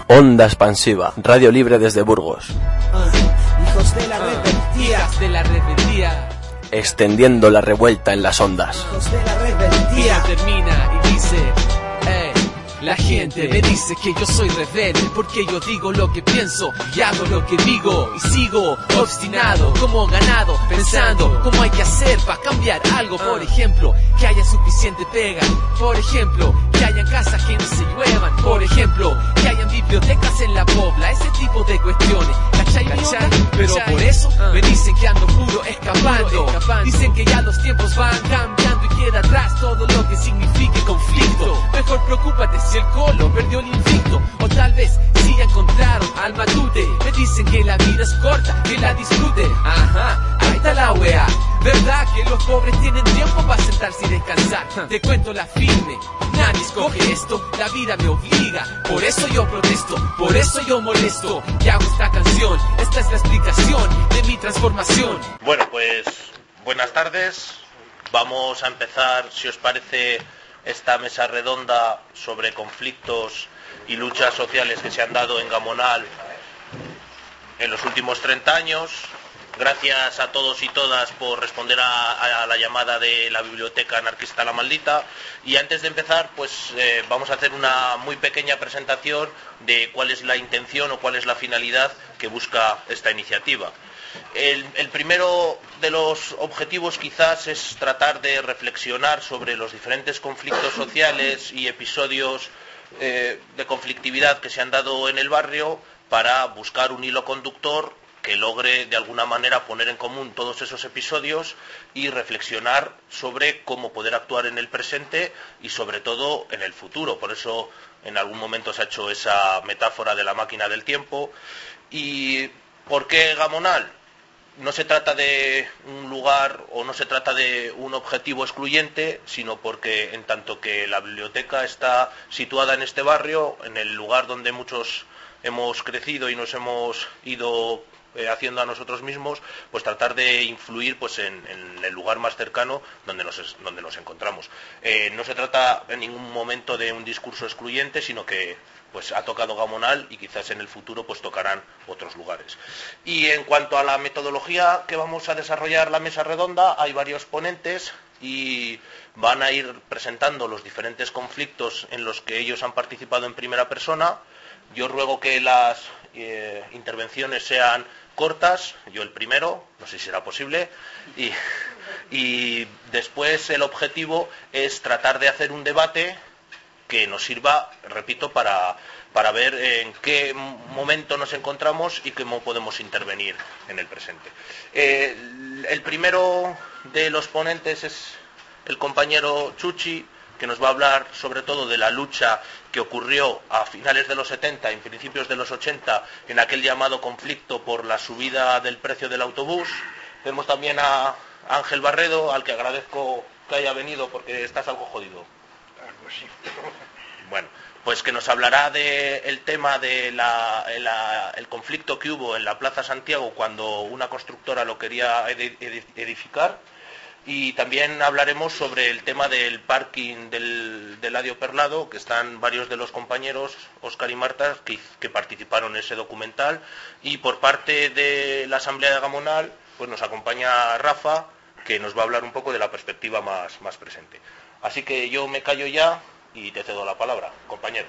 Onda Expansiva, radio libre desde Burgos. Hijos de la rebeldía. Hijas de la rebeldía. Extendiendo la revuelta en las ondas. Hijos de la rebeldía. Termina y dice, la gente me dice que yo soy rebelde porque yo digo lo que pienso y hago lo que digo y sigo obstinado como ganado pensando cómo hay que hacer para cambiar algo. Por ejemplo, que haya suficiente pega. Por ejemplo, que hayan casas que no se lluevan. Por ejemplo, que hayan bibliotecas en la pobla. Ese tipo de cuestiones, ¿cachai? Pero por eso me dicen que ando puro escapando. Dicen que ya los tiempos van cambiando y queda atrás todo lo que signifique conflicto. Mejor preocúpate si el Colo perdió el invicto, o tal vez si ya encontraron al Matute. Me dicen que la vida es corta, que la disfrute. Ajá, ahí está la wea. ¿Verdad que los pobres tienen tiempo para sentarse y descansar? Te cuento la firme, nadie escoge esto, la vida me obliga. Por eso yo protesto, por eso yo molesto y hago esta canción. Esta es la explicación de mi transformación. Bueno, pues buenas tardes. Vamos a empezar, si os parece, esta mesa redonda sobre conflictos y luchas sociales que se han dado en Gamonal en los últimos 30 años. Gracias a todos y todas por responder a la llamada de la Biblioteca Anarquista La Maldita. Y antes de empezar, pues vamos a hacer una muy pequeña presentación de cuál es la intención o cuál es la finalidad que busca esta iniciativa. El primero de los objetivos quizás es tratar de reflexionar sobre los diferentes conflictos sociales y episodios de conflictividad que se han dado en el barrio para buscar un hilo conductor que logre de alguna manera poner en común todos esos episodios y reflexionar sobre cómo poder actuar en el presente y sobre todo en el futuro. Por eso en algún momento se ha hecho esa metáfora de la máquina del tiempo. ¿Y por qué Gamonal? No se trata de un lugar o no se trata de un objetivo excluyente, sino porque en tanto que la biblioteca está situada en este barrio, en el lugar donde muchos hemos crecido y nos hemos ido haciendo a nosotros mismos, pues tratar de influir pues en el lugar más cercano donde nos encontramos. No se trata en ningún momento de un discurso excluyente, sino que pues ha tocado Gamonal y quizás en el futuro pues tocarán otros lugares. Y en cuanto a la metodología que vamos a desarrollar la mesa redonda, hay varios ponentes y van a ir presentando los diferentes conflictos en los que ellos han participado en primera persona. Yo ruego que las intervenciones sean cortas, yo el primero, no sé si será posible, y después el objetivo es tratar de hacer un debate que nos sirva, repito, para ver en qué momento nos encontramos y cómo podemos intervenir en el presente. El primero de los ponentes es el compañero Chuchi, que nos va a hablar sobre todo de la lucha que ocurrió a finales de los 70 y en principios de los 80 en aquel llamado conflicto por la subida del precio del autobús. Tenemos también a Ángel Barredo, al que agradezco que haya venido porque estás algo jodido. Algo sí. Bueno, pues que nos hablará del tema de el conflicto que hubo en la Plaza Santiago cuando una constructora lo quería edificar. Y también hablaremos sobre el tema del parking del Eladio Perlado, que están varios de los compañeros, Óscar y Marta, que participaron en ese documental. Y por parte de la Asamblea de Gamonal, pues nos acompaña Rafa, que nos va a hablar un poco de la perspectiva más presente. Así que yo me callo ya y te cedo la palabra, compañero.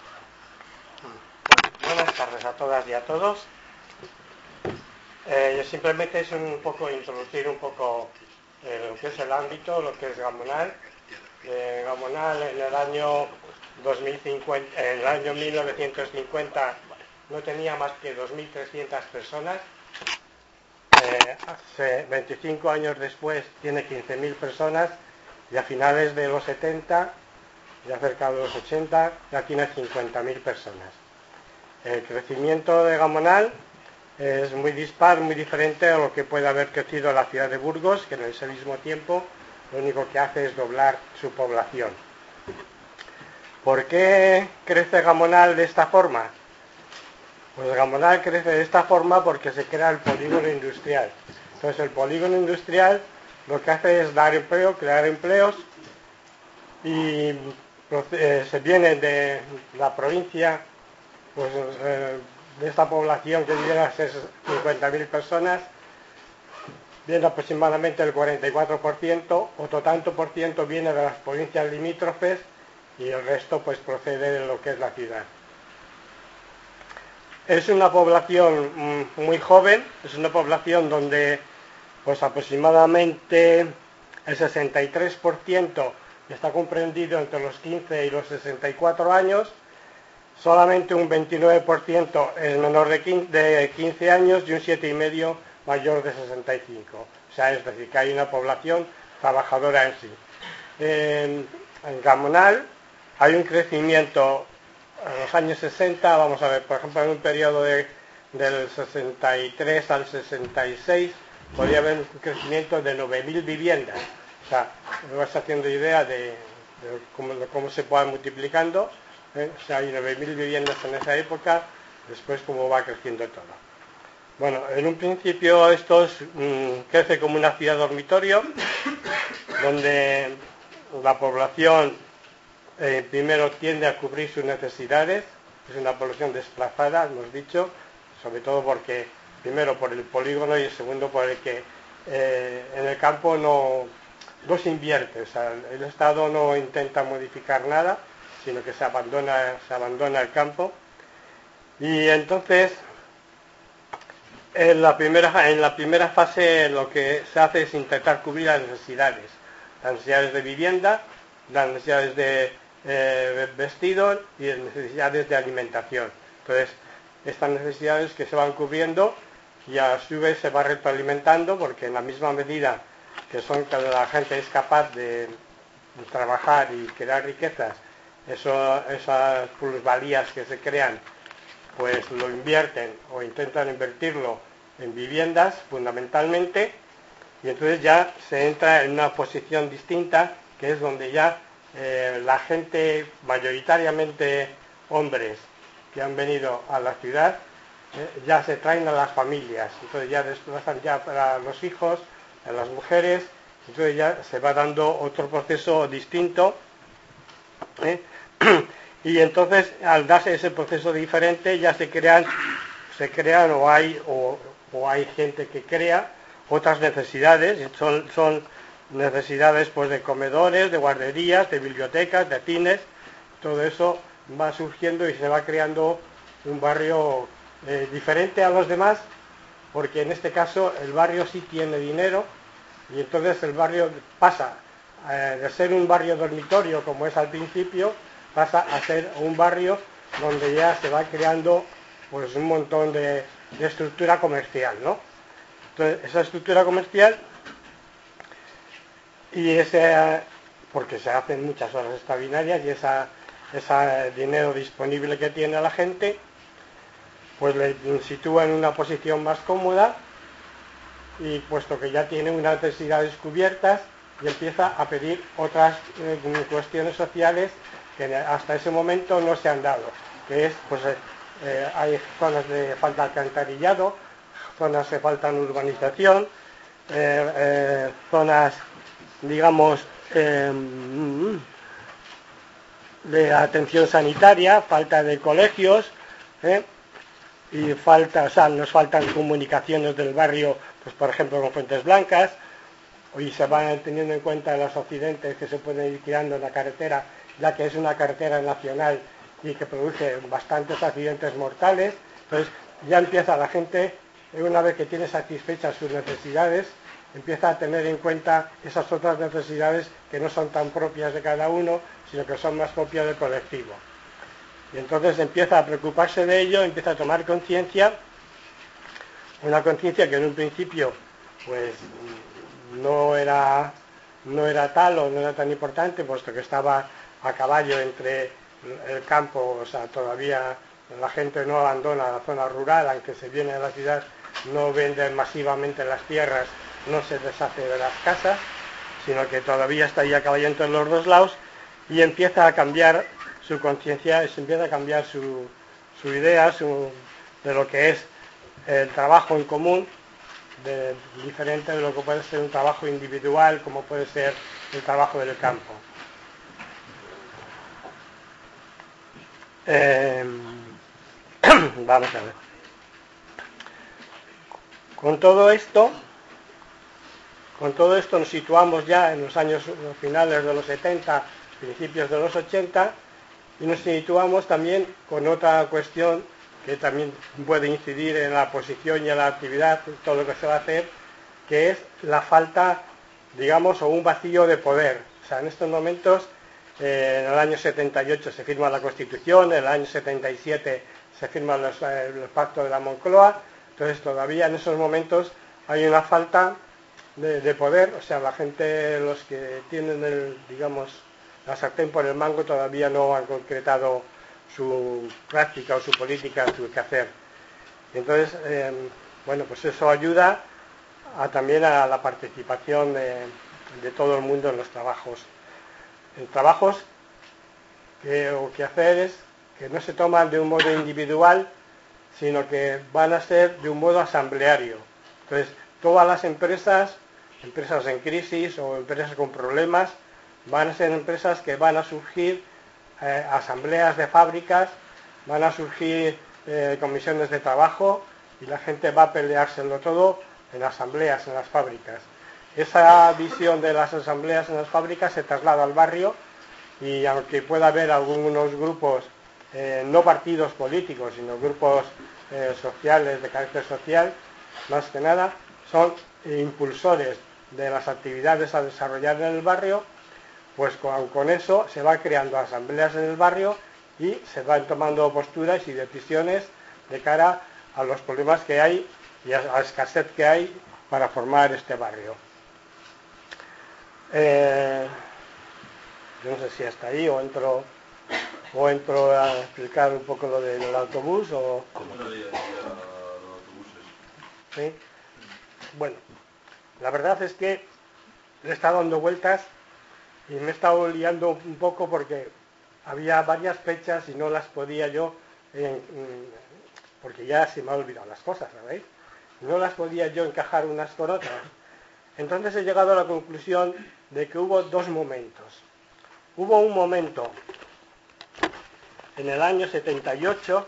Buenas tardes a todas y a todos. Yo simplemente es introducir un poco lo que es el ámbito, lo que es Gamonal. Gamonal en el año 2050, en el año 1950 no tenía más que 2.300 personas. Hace 25 años después tiene 15.000 personas y a finales de los 70, ya cerca de los 80, ya tiene 50.000 personas. El crecimiento de Gamonal es muy dispar, muy diferente a lo que puede haber crecido la ciudad de Burgos, que en ese mismo tiempo lo único que hace es doblar su población. ¿Por qué crece Gamonal de esta forma? Pues Gamonal crece de esta forma porque se crea el polígono industrial. Entonces el polígono industrial lo que hace es dar empleo, crear empleos, y se viene de la provincia pues de esta población que viene a ser 50.000 personas, viene aproximadamente el 44%, otro tanto por ciento viene de las provincias limítrofes y el resto pues procede de lo que es la ciudad. Es una población muy joven, es una población donde pues aproximadamente el 63% está comprendido entre los 15 y los 64 años, solamente un 29% es menor de 15 años y un 7,5% mayor de 65. O sea, es decir, que hay una población trabajadora en sí. En Gamonal hay un crecimiento en los años 60, vamos a ver, por ejemplo, en un periodo del 63 al 66, podría haber un crecimiento de 9.000 viviendas. O sea, me vas haciendo idea de cómo se puedan multiplicando. O sea, hay 9.000 viviendas en esa época, después cómo va creciendo todo. Bueno, en un principio esto crece como una ciudad dormitorio, donde la población primero tiende a cubrir sus necesidades, es una población desplazada, hemos dicho, sobre todo porque, primero por el polígono y segundo por el que en el campo no se invierte, o sea, el Estado no intenta modificar nada, sino que se abandona el campo. Y entonces, en la primera fase lo que se hace es intentar cubrir las necesidades de vivienda, las necesidades de vestido y las necesidades de alimentación. Entonces, estas necesidades que se van cubriendo y a su vez se va retroalimentando, porque en la misma medida que la gente es capaz de trabajar y crear riquezas, esas plusvalías que se crean, pues lo invierten o intentan invertirlo en viviendas fundamentalmente, y entonces ya se entra en una posición distinta, que es donde ya la gente, mayoritariamente hombres que han venido a la ciudad, ya se traen a las familias, entonces ya desplazan ya para los hijos, a las mujeres, entonces ya se va dando otro proceso distinto, y entonces al darse ese proceso diferente ya se crean o hay gente que crea otras necesidades, son necesidades pues de comedores, de guarderías, de bibliotecas, de cines, todo eso va surgiendo y se va creando un barrio diferente a los demás, porque en este caso el barrio sí tiene dinero y entonces el barrio pasa de ser un barrio dormitorio como es al principio, pasa a ser un barrio donde ya se va creando pues un montón de estructura comercial, ¿no? Entonces esa estructura comercial y porque se hacen muchas horas extraordinarias y ese dinero disponible que tiene la gente pues le sitúa en una posición más cómoda, y puesto que ya tiene unas necesidades cubiertas y empieza a pedir otras cuestiones sociales que hasta ese momento no se han dado, que es pues hay zonas de falta de alcantarillado, zonas de falta de urbanización, zonas digamos de atención sanitaria, falta de colegios, y nos faltan comunicaciones del barrio, pues por ejemplo con Fuentes Blancas, y se van teniendo en cuenta los accidentes que se pueden ir creando en la carretera, ya que es una carretera nacional y que produce bastantes accidentes mortales. Entonces ya empieza la gente, una vez que tiene satisfechas sus necesidades, empieza a tener en cuenta esas otras necesidades que no son tan propias de cada uno, sino que son más propias del colectivo. Y entonces empieza a preocuparse de ello, empieza a tomar conciencia, una conciencia que en un principio pues no era tal o no era tan importante, puesto que estaba a caballo entre el campo, o sea, todavía la gente no abandona la zona rural, aunque se viene a la ciudad, no venden masivamente las tierras, no se deshace de las casas, sino que todavía está ahí a caballo entre los dos lados, y empieza a cambiar su conciencia, se empieza a cambiar su idea de lo que es el trabajo en común, diferente de lo que puede ser un trabajo individual, como puede ser el trabajo del campo. Vamos a ver. Con todo esto nos situamos ya en los años finales de los 70, principios de los 80, y nos situamos también con otra cuestión que también puede incidir en la posición y en la actividad, todo lo que se va a hacer, que es la falta, digamos, o un vacío de poder. O sea, en estos momentos, en el año 78 se firma la Constitución, en el año 77 se firman los pactos de la Moncloa, entonces todavía en esos momentos hay una falta de poder, o sea, la gente, los que tienen la sartén por el mango todavía no han concretado su práctica o su política, su quehacer. Entonces, pues eso ayuda también a la participación de todo el mundo en los trabajos. En trabajos o quehaceres que no se toman de un modo individual, sino que van a ser de un modo asambleario. Entonces, todas las empresas en crisis o empresas con problemas, van a ser empresas que van a surgir asambleas de fábricas, van a surgir comisiones de trabajo y la gente va a peleárselo todo en asambleas, en las fábricas. Esa visión de las asambleas en las fábricas se traslada al barrio y aunque pueda haber algunos grupos, no partidos políticos, sino grupos sociales de carácter social, más que nada, son impulsores de las actividades a desarrollar en el barrio, pues con eso se van creando asambleas en el barrio y se van tomando posturas y decisiones de cara a los problemas que hay y a la escasez que hay para formar este barrio. Yo no sé si hasta ahí o entro a explicar un poco lo del autobús o... ¿Cómo no había autobuses? ¿Sí? Bueno, la verdad es que le he estado dando vueltas y me he estado liando un poco porque había varias fechas y no las podía yo, porque ya se me han olvidado las cosas, ¿sabéis? No las podía yo encajar unas con otras. Entonces he llegado a la conclusión de que hubo dos momentos. Hubo un momento en el año 78,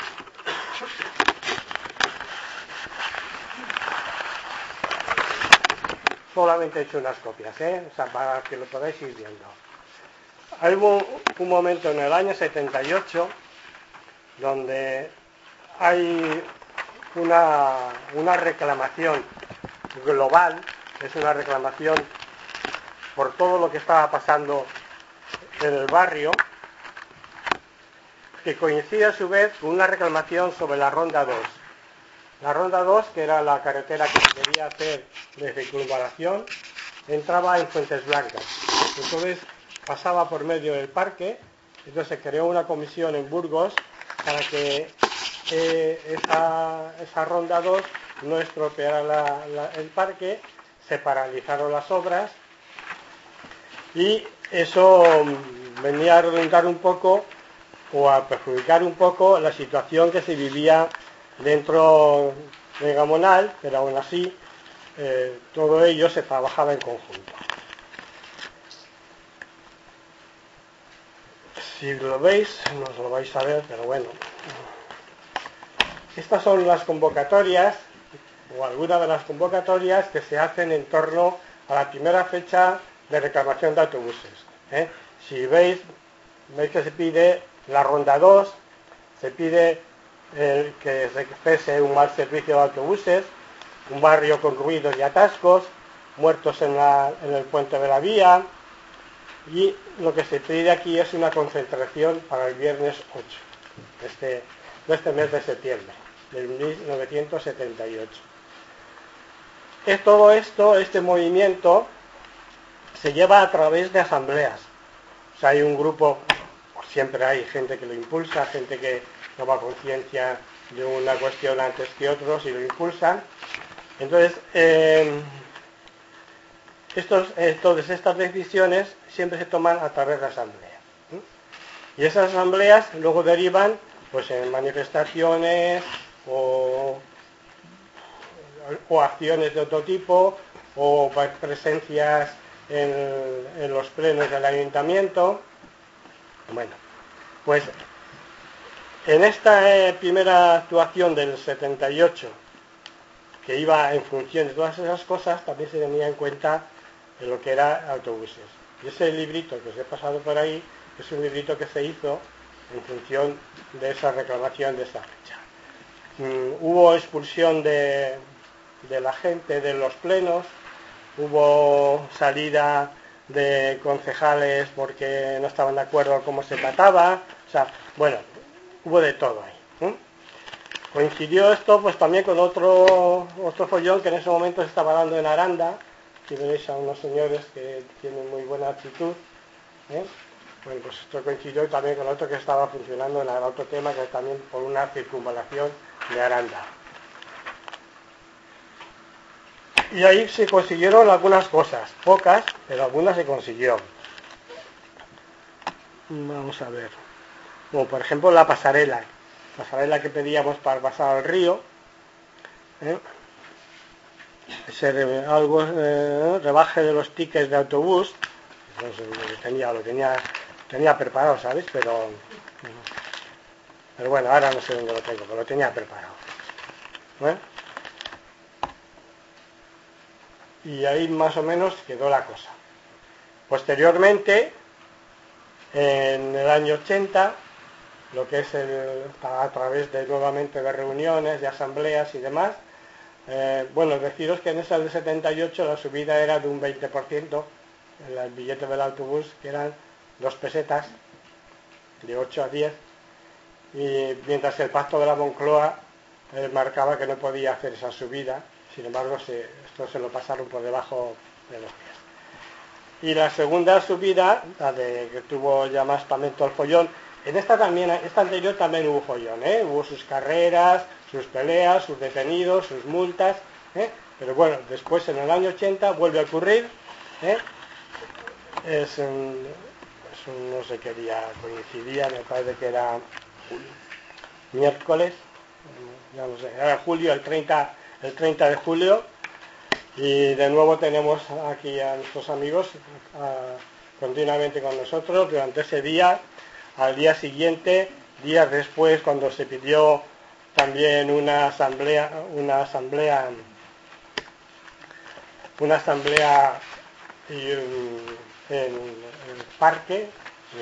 solamente he hecho unas copias, o sea, para que lo podáis ir viendo. Hubo un momento en el año 78 donde hay una reclamación global, es una reclamación por todo lo que estaba pasando en el barrio, que coincide a su vez con una reclamación sobre la Ronda 2. La Ronda 2, que era la carretera que se quería hacer de circunvalación, entraba en Fuentes Blancas. Entonces pasaba por medio del parque, entonces se creó una comisión en Burgos para que esa Ronda 2 no estropeara el parque, se paralizaron las obras y eso venía a redundar un poco o a perjudicar un poco la situación que se vivía dentro de Gamonal, pero aún así todo ello se trabajaba en conjunto. Si lo veis, no os lo vais a ver, pero bueno. Estas son las convocatorias, o algunas de las convocatorias que se hacen en torno a la primera fecha de reclamación de autobuses. Si veis que se pide la Ronda 2, se pide que se cese un mal servicio de autobuses, un barrio con ruidos y atascos, muertos en el puente de la vía, y lo que se pide aquí es una concentración para el viernes 8 de este mes de septiembre del 1978. Todo esto, este movimiento, se lleva a través de asambleas. O sea, hay un grupo, siempre hay gente que lo impulsa, gente que toma conciencia de una cuestión antes que otros y lo impulsan. Entonces, todas estas decisiones siempre se toman a través de asambleas. Y esas asambleas luego derivan pues en manifestaciones o acciones de otro tipo, o presencias en los plenos del ayuntamiento. Bueno, pues En esta primera actuación del 78, que iba en función de todas esas cosas, también se tenía en cuenta de lo que era autobuses. Y ese librito que os he pasado por ahí es un librito que se hizo en función de esa reclamación de esa fecha. Hubo expulsión de la gente de los plenos, hubo salida de concejales porque no estaban de acuerdo con cómo se trataba, o sea, bueno, hubo de todo ahí. Coincidió esto pues también con otro follón que en ese momento se estaba dando en Aranda. Aquí veréis a unos señores que tienen muy buena actitud. Bueno, pues esto coincidió también con otro que estaba funcionando en otro tema, que es también por una circunvalación de Aranda. Y ahí se consiguieron algunas cosas, pocas, pero algunas se consiguió. Vamos a ver. Como por ejemplo la pasarela que pedíamos para pasar al río. Ese rebaje de los tickets de autobús. No sé, lo tenía preparado, ¿sabes? Pero bueno, ahora no sé dónde lo tengo, pero lo tenía preparado. Y ahí más o menos quedó la cosa. Posteriormente, en el año 80, lo que es a través de nuevamente de reuniones, de asambleas y demás, bueno, deciros que en esa del 78 la subida era de un 20%, el billete del autobús, que eran 2 pesetas, de 8 a 10, y mientras el pacto de la Moncloa marcaba que no podía hacer esa subida. Sin embargo, esto se lo pasaron por debajo de los pies. Y la segunda subida, la de que tuvo ya más también todo el follón, esta anterior también hubo follón, hubo sus carreras, sus peleas, sus detenidos, sus multas, pero bueno, después en el año 80 vuelve a ocurrir, no sé qué día coincidía, me parece que era miércoles, ya no sé, era julio, el 30 de julio, y de nuevo tenemos aquí a nuestros amigos continuamente con nosotros durante ese día. Al día siguiente, días después, cuando se pidió también una asamblea en el parque, en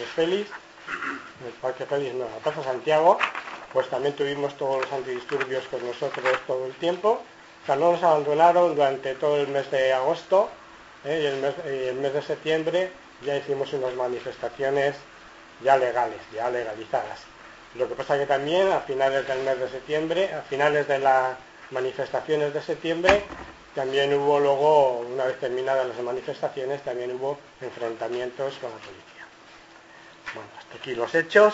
el Parque Félix, no, en la Plaza Santiago, pues también tuvimos todos los antidisturbios con nosotros todo el tiempo. O sea, no nos abandonaron durante todo el mes de agosto, y el mes de septiembre ya hicimos unas manifestaciones ya legales, ya legalizadas. Lo que pasa que también a finales del mes de septiembre, a finales de las manifestaciones de septiembre, también hubo luego, una vez terminadas las manifestaciones, también hubo enfrentamientos con la policía. Bueno, hasta aquí los hechos,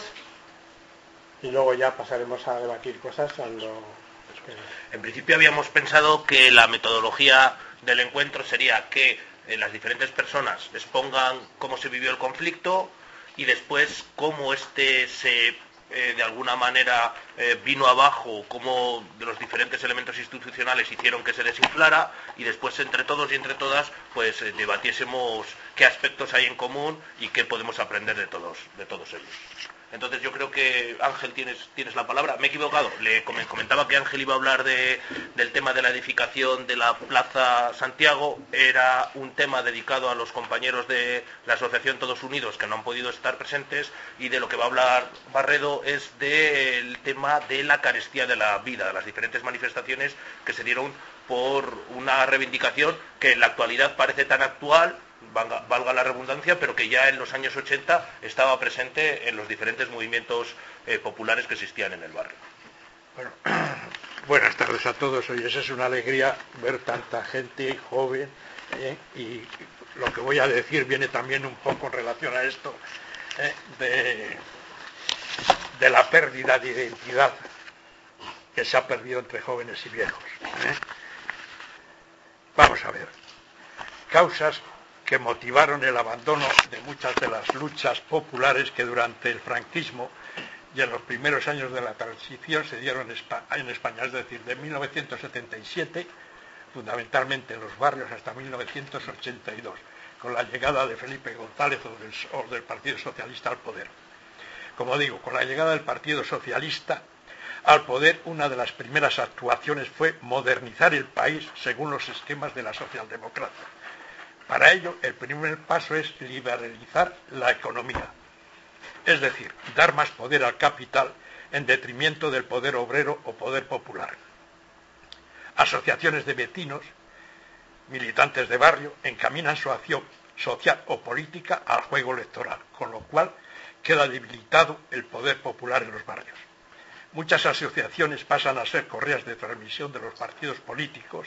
y luego ya pasaremos a debatir cosas cuando... En principio habíamos pensado que la metodología del encuentro sería que las diferentes personas expongan cómo se vivió el conflicto y después cómo de alguna manera vino abajo, cómo de los diferentes elementos institucionales hicieron que se desinflara, y después entre todos y entre todas pues debatiésemos qué aspectos hay en común y qué podemos aprender de todos ellos. Entonces yo creo que, Ángel, tienes la palabra. Me he equivocado. Le comentaba que Ángel iba a hablar del tema de la edificación de la Plaza Santiago. Era un tema dedicado a los compañeros de la Asociación Todos Unidos que no han podido estar presentes, y de lo que va a hablar Barredo es del tema de la carestía de la vida, de las diferentes manifestaciones que se dieron por una reivindicación que en la actualidad parece tan actual, valga la redundancia, pero que ya en los años 80 estaba presente en los diferentes movimientos populares que existían en el barrio. Bueno, buenas tardes a todos. Hoy es una alegría ver tanta gente joven, y lo que voy a decir viene también un poco en relación a esto, de la pérdida de identidad que se ha perdido entre jóvenes y viejos. Vamos a ver. Causas que motivaron el abandono de muchas de las luchas populares que durante el franquismo y en los primeros años de la transición se dieron en España, es decir, de 1977, fundamentalmente en los barrios, hasta 1982, con la llegada de Felipe González o del Partido Socialista al poder. Como digo, con la llegada del Partido Socialista al poder, una de las primeras actuaciones fue modernizar el país según los esquemas de la socialdemocracia. Para ello, el primer paso es liberalizar la economía, es decir, dar más poder al capital en detrimento del poder obrero o poder popular. Asociaciones de vecinos, militantes de barrio, encaminan su acción social o política al juego electoral, con lo cual queda debilitado el poder popular en los barrios. Muchas asociaciones pasan a ser correas de transmisión de los partidos políticos,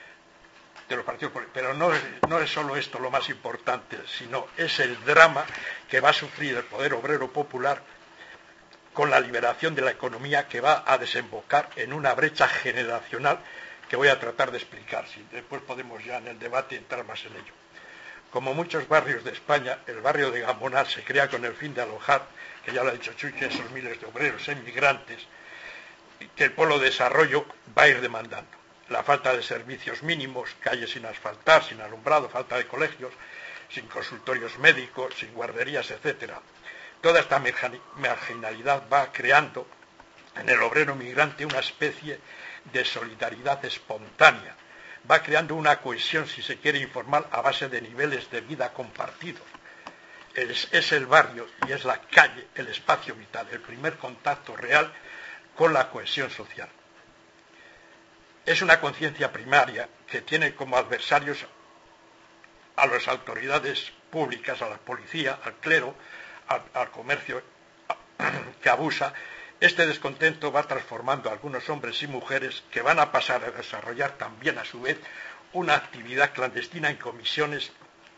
pero no es solo esto lo más importante, sino es el drama que va a sufrir el poder obrero popular con la liberación de la economía, que va a desembocar en una brecha generacional que voy a tratar de explicar. Si después podemos ya en el debate entrar más en ello. Como muchos barrios de España, el barrio de Gamonal se crea con el fin de alojar, que ya lo ha dicho Chuchi, esos miles de obreros emigrantes que el polo de desarrollo va a ir demandando. La falta de servicios mínimos, calles sin asfaltar, sin alumbrado, falta de colegios, sin consultorios médicos, sin guarderías, etc. Toda esta marginalidad va creando en el obrero migrante una especie de solidaridad espontánea, va creando una cohesión, si se quiere, informal, a base de niveles de vida compartidos. Es el barrio y es la calle, el espacio vital, el primer contacto real con la cohesión social. Es una conciencia primaria que tiene como adversarios a las autoridades públicas, a la policía, al clero, al comercio que abusa. Este descontento va transformando a algunos hombres y mujeres que van a pasar a desarrollar también a su vez una actividad clandestina en comisiones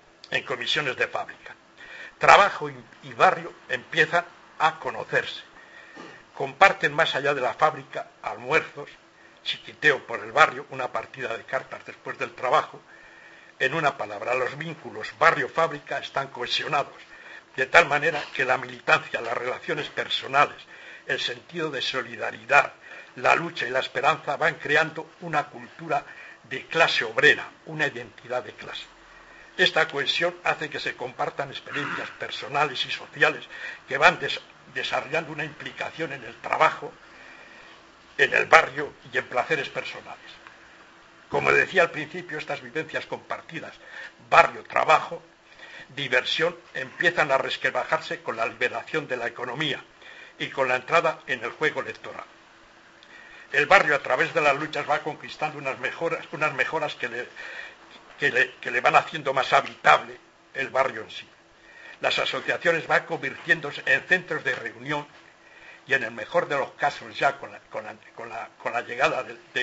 de fábrica. Trabajo y barrio empiezan a conocerse. Comparten más allá de la fábrica almuerzos, chiquiteo por el barrio, una partida de cartas después del trabajo. En una palabra, los vínculos barrio-fábrica están cohesionados, de tal manera que la militancia, las relaciones personales, el sentido de solidaridad, la lucha y la esperanza van creando una cultura de clase obrera, una identidad de clase. Esta cohesión hace que se compartan experiencias personales y sociales que van desarrollando una implicación en el trabajo, en el barrio y en placeres personales. Como decía al principio, estas vivencias compartidas, barrio, trabajo, diversión, empiezan a resquebrajarse con la liberación de la economía y con la entrada en el juego electoral. El barrio, a través de las luchas, va conquistando unas mejoras que le van haciendo más habitable el barrio en sí. Las asociaciones van convirtiéndose en centros de reunión y, en el mejor de los casos, ya con la llegada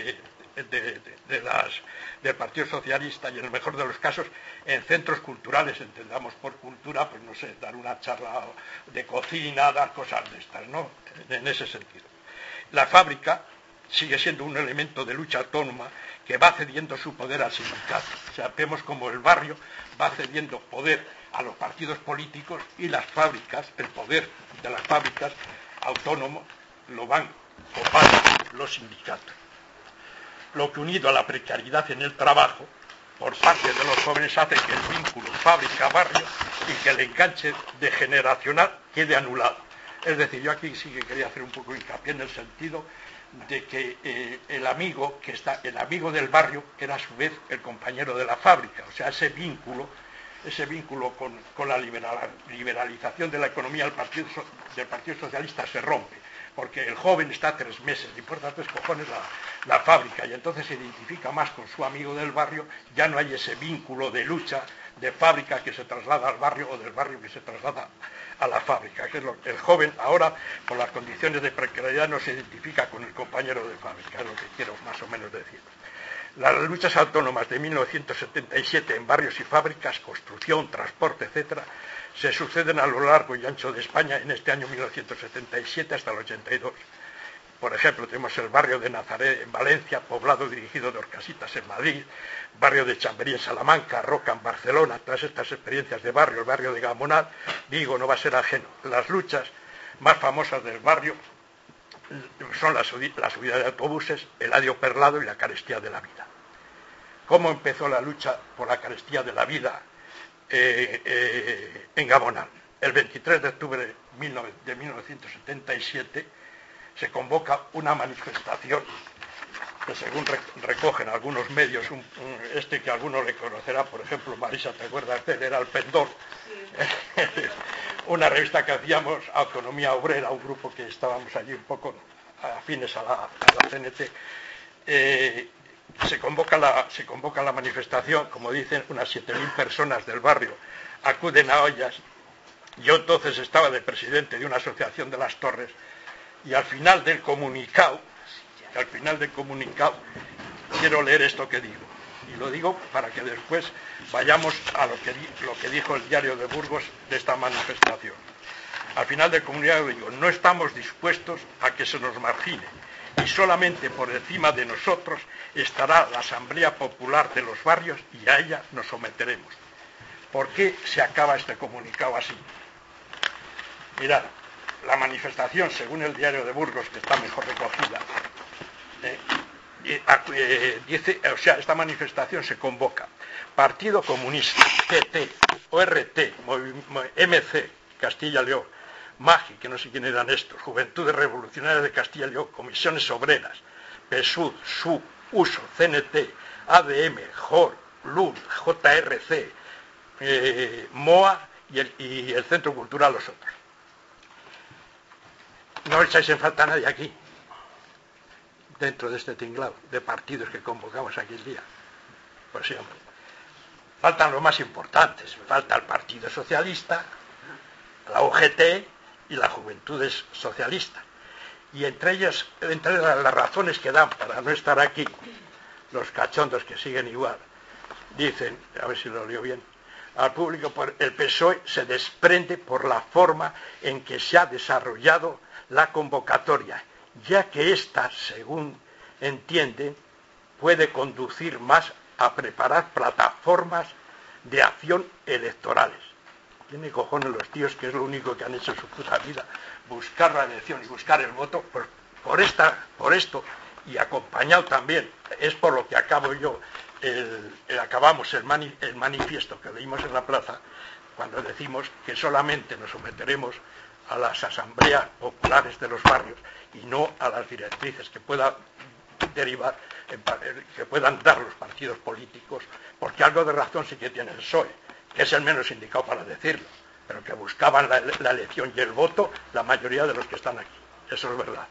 del Partido Socialista, y en el mejor de los casos en centros culturales, entendamos por cultura, pues no sé, dar una charla de cocina, dar cosas de estas, ¿no? En ese sentido. La fábrica sigue siendo un elemento de lucha autónoma que va cediendo su poder al sindicato. O sea, vemos como el barrio va cediendo poder a los partidos políticos y las fábricas, el poder de las fábricas autónomos, lo van copando los sindicatos. Lo que, unido a la precariedad en el trabajo por parte de los jóvenes, hace que el vínculo fábrica-barrio y que el enganche generacional quede anulado. Es decir, yo aquí sí que quería hacer un poco hincapié en el sentido de que el amigo del barrio era a su vez el compañero de la fábrica. O sea, ese vínculo con la liberalización de la economía del Partido Socialista se rompe, porque el joven está 3 meses, le importa 3 cojones la fábrica, y entonces se identifica más con su amigo del barrio. Ya no hay ese vínculo de lucha de fábrica que se traslada al barrio, o del barrio que se traslada a la fábrica, que es el joven ahora, por las condiciones de precariedad, no se identifica con el compañero de fábrica, es lo que quiero más o menos decir. Las luchas autónomas de 1977 en barrios y fábricas, construcción, transporte, etc., se suceden a lo largo y ancho de España en este año 1977 hasta el 82. Por ejemplo, tenemos el barrio de Nazaret en Valencia, Poblado dirigido de Orcasitas en Madrid, barrio de Chamberí en Salamanca, Roca en Barcelona. Todas estas experiencias de barrio, el barrio de Gamonal, Vigo no va a ser ajeno. Las luchas más famosas del barrio son la subida de autobuses, el adio perlado y la carestía de la vida. ¿Cómo empezó la lucha por la carestía de la vida en Gamonal? El 23 de octubre de 1977 se convoca una manifestación que, según recogen algunos medios, este que alguno le conocerá, por ejemplo, Marisa, ¿te acuerdas de él? Era el Pendón. Sí. Una revista que hacíamos, Autonomía Obrera, un grupo que estábamos allí un poco afines a la CNT. Se convoca la manifestación, como dicen, unas 7.000 personas del barrio acuden a Ollas. Yo entonces estaba de presidente de una asociación de Las Torres, y al final del comunicado quiero leer esto que digo, y lo digo para que después vayamos a lo que dijo el Diario de Burgos de esta manifestación. Al final del comunicado digo: no estamos dispuestos a que se nos margine, y solamente por encima de nosotros estará la Asamblea Popular de los barrios, y a ella nos someteremos. ¿Por qué se acaba este comunicado así? Mirad, la manifestación, según el Diario de Burgos, que está mejor recogida, dice, o sea, esta manifestación se convoca Partido Comunista, PT, ORT, MC, Castilla y León, MAGI, que no sé quién eran estos, Juventudes Revolucionarias de Castilla y León, Comisiones Obreras, PSUD, SUB, USO, CNT, ADM, JOR, LUN, JRC, MOA y el Centro Cultural Los Otros. No echáis en falta a nadie aquí, dentro de este tinglado de partidos que convocamos aquí el día. Pues sí, hombre. Faltan los más importantes. Falta el Partido Socialista, la UGT y las Juventudes Socialistas. Y entre las razones que dan para no estar aquí, los cachondos que siguen igual, dicen, a ver si lo leo bien, al público, el PSOE se desprende por la forma en que se ha desarrollado la convocatoria, ya que ésta, según entienden, puede conducir más a preparar plataformas de acción electorales. Tiene cojones los tíos, que es lo único que han hecho en su puta vida, buscar la elección y buscar el voto por esto, y acompañado también, es por lo que acabamos el manifiesto que leímos en la plaza, cuando decimos que solamente nos someteremos a las asambleas populares de los barrios y no a las directrices que puedan derivar, que puedan dar los partidos políticos, porque algo de razón sí que tiene el PSOE, que es el menos indicado para decirlo, pero que buscaban la elección y el voto la mayoría de los que están aquí. Eso es verdad.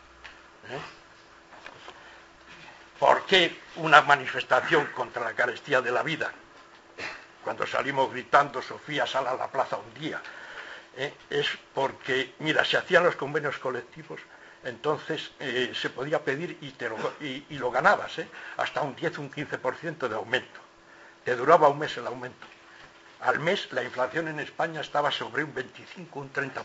¿Por qué una manifestación contra la carestía de la vida? Cuando salimos gritando, Sofía, sal a la plaza un día. Es porque, mira, se hacían los convenios colectivos, entonces se podía pedir y lo ganabas, hasta un 10, un 15% de aumento. Te duraba un mes el aumento. Al mes la inflación en España estaba sobre un 25, un 30%.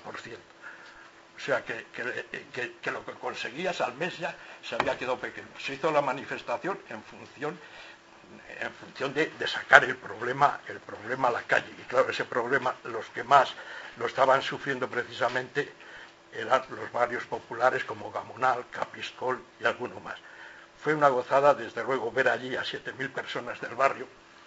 O sea que lo que conseguías al mes ya se había quedado pequeño. Se hizo la manifestación en función de sacar el problema a la calle. Y claro, ese problema, los que más lo estaban sufriendo precisamente eran los barrios populares como Gamonal, Capiscol y alguno más. Fue una gozada, desde luego, ver allí a 7.000 personas del barrio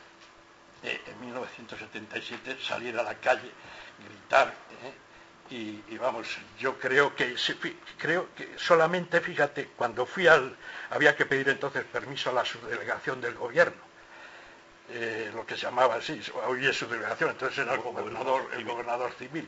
en 1977 salir a la calle, gritar, y vamos, yo creo que solamente, fíjate, cuando había que pedir entonces permiso a la subdelegación del gobierno, lo que se llamaba así, hoy es subdelegación, entonces era el gobernador civil.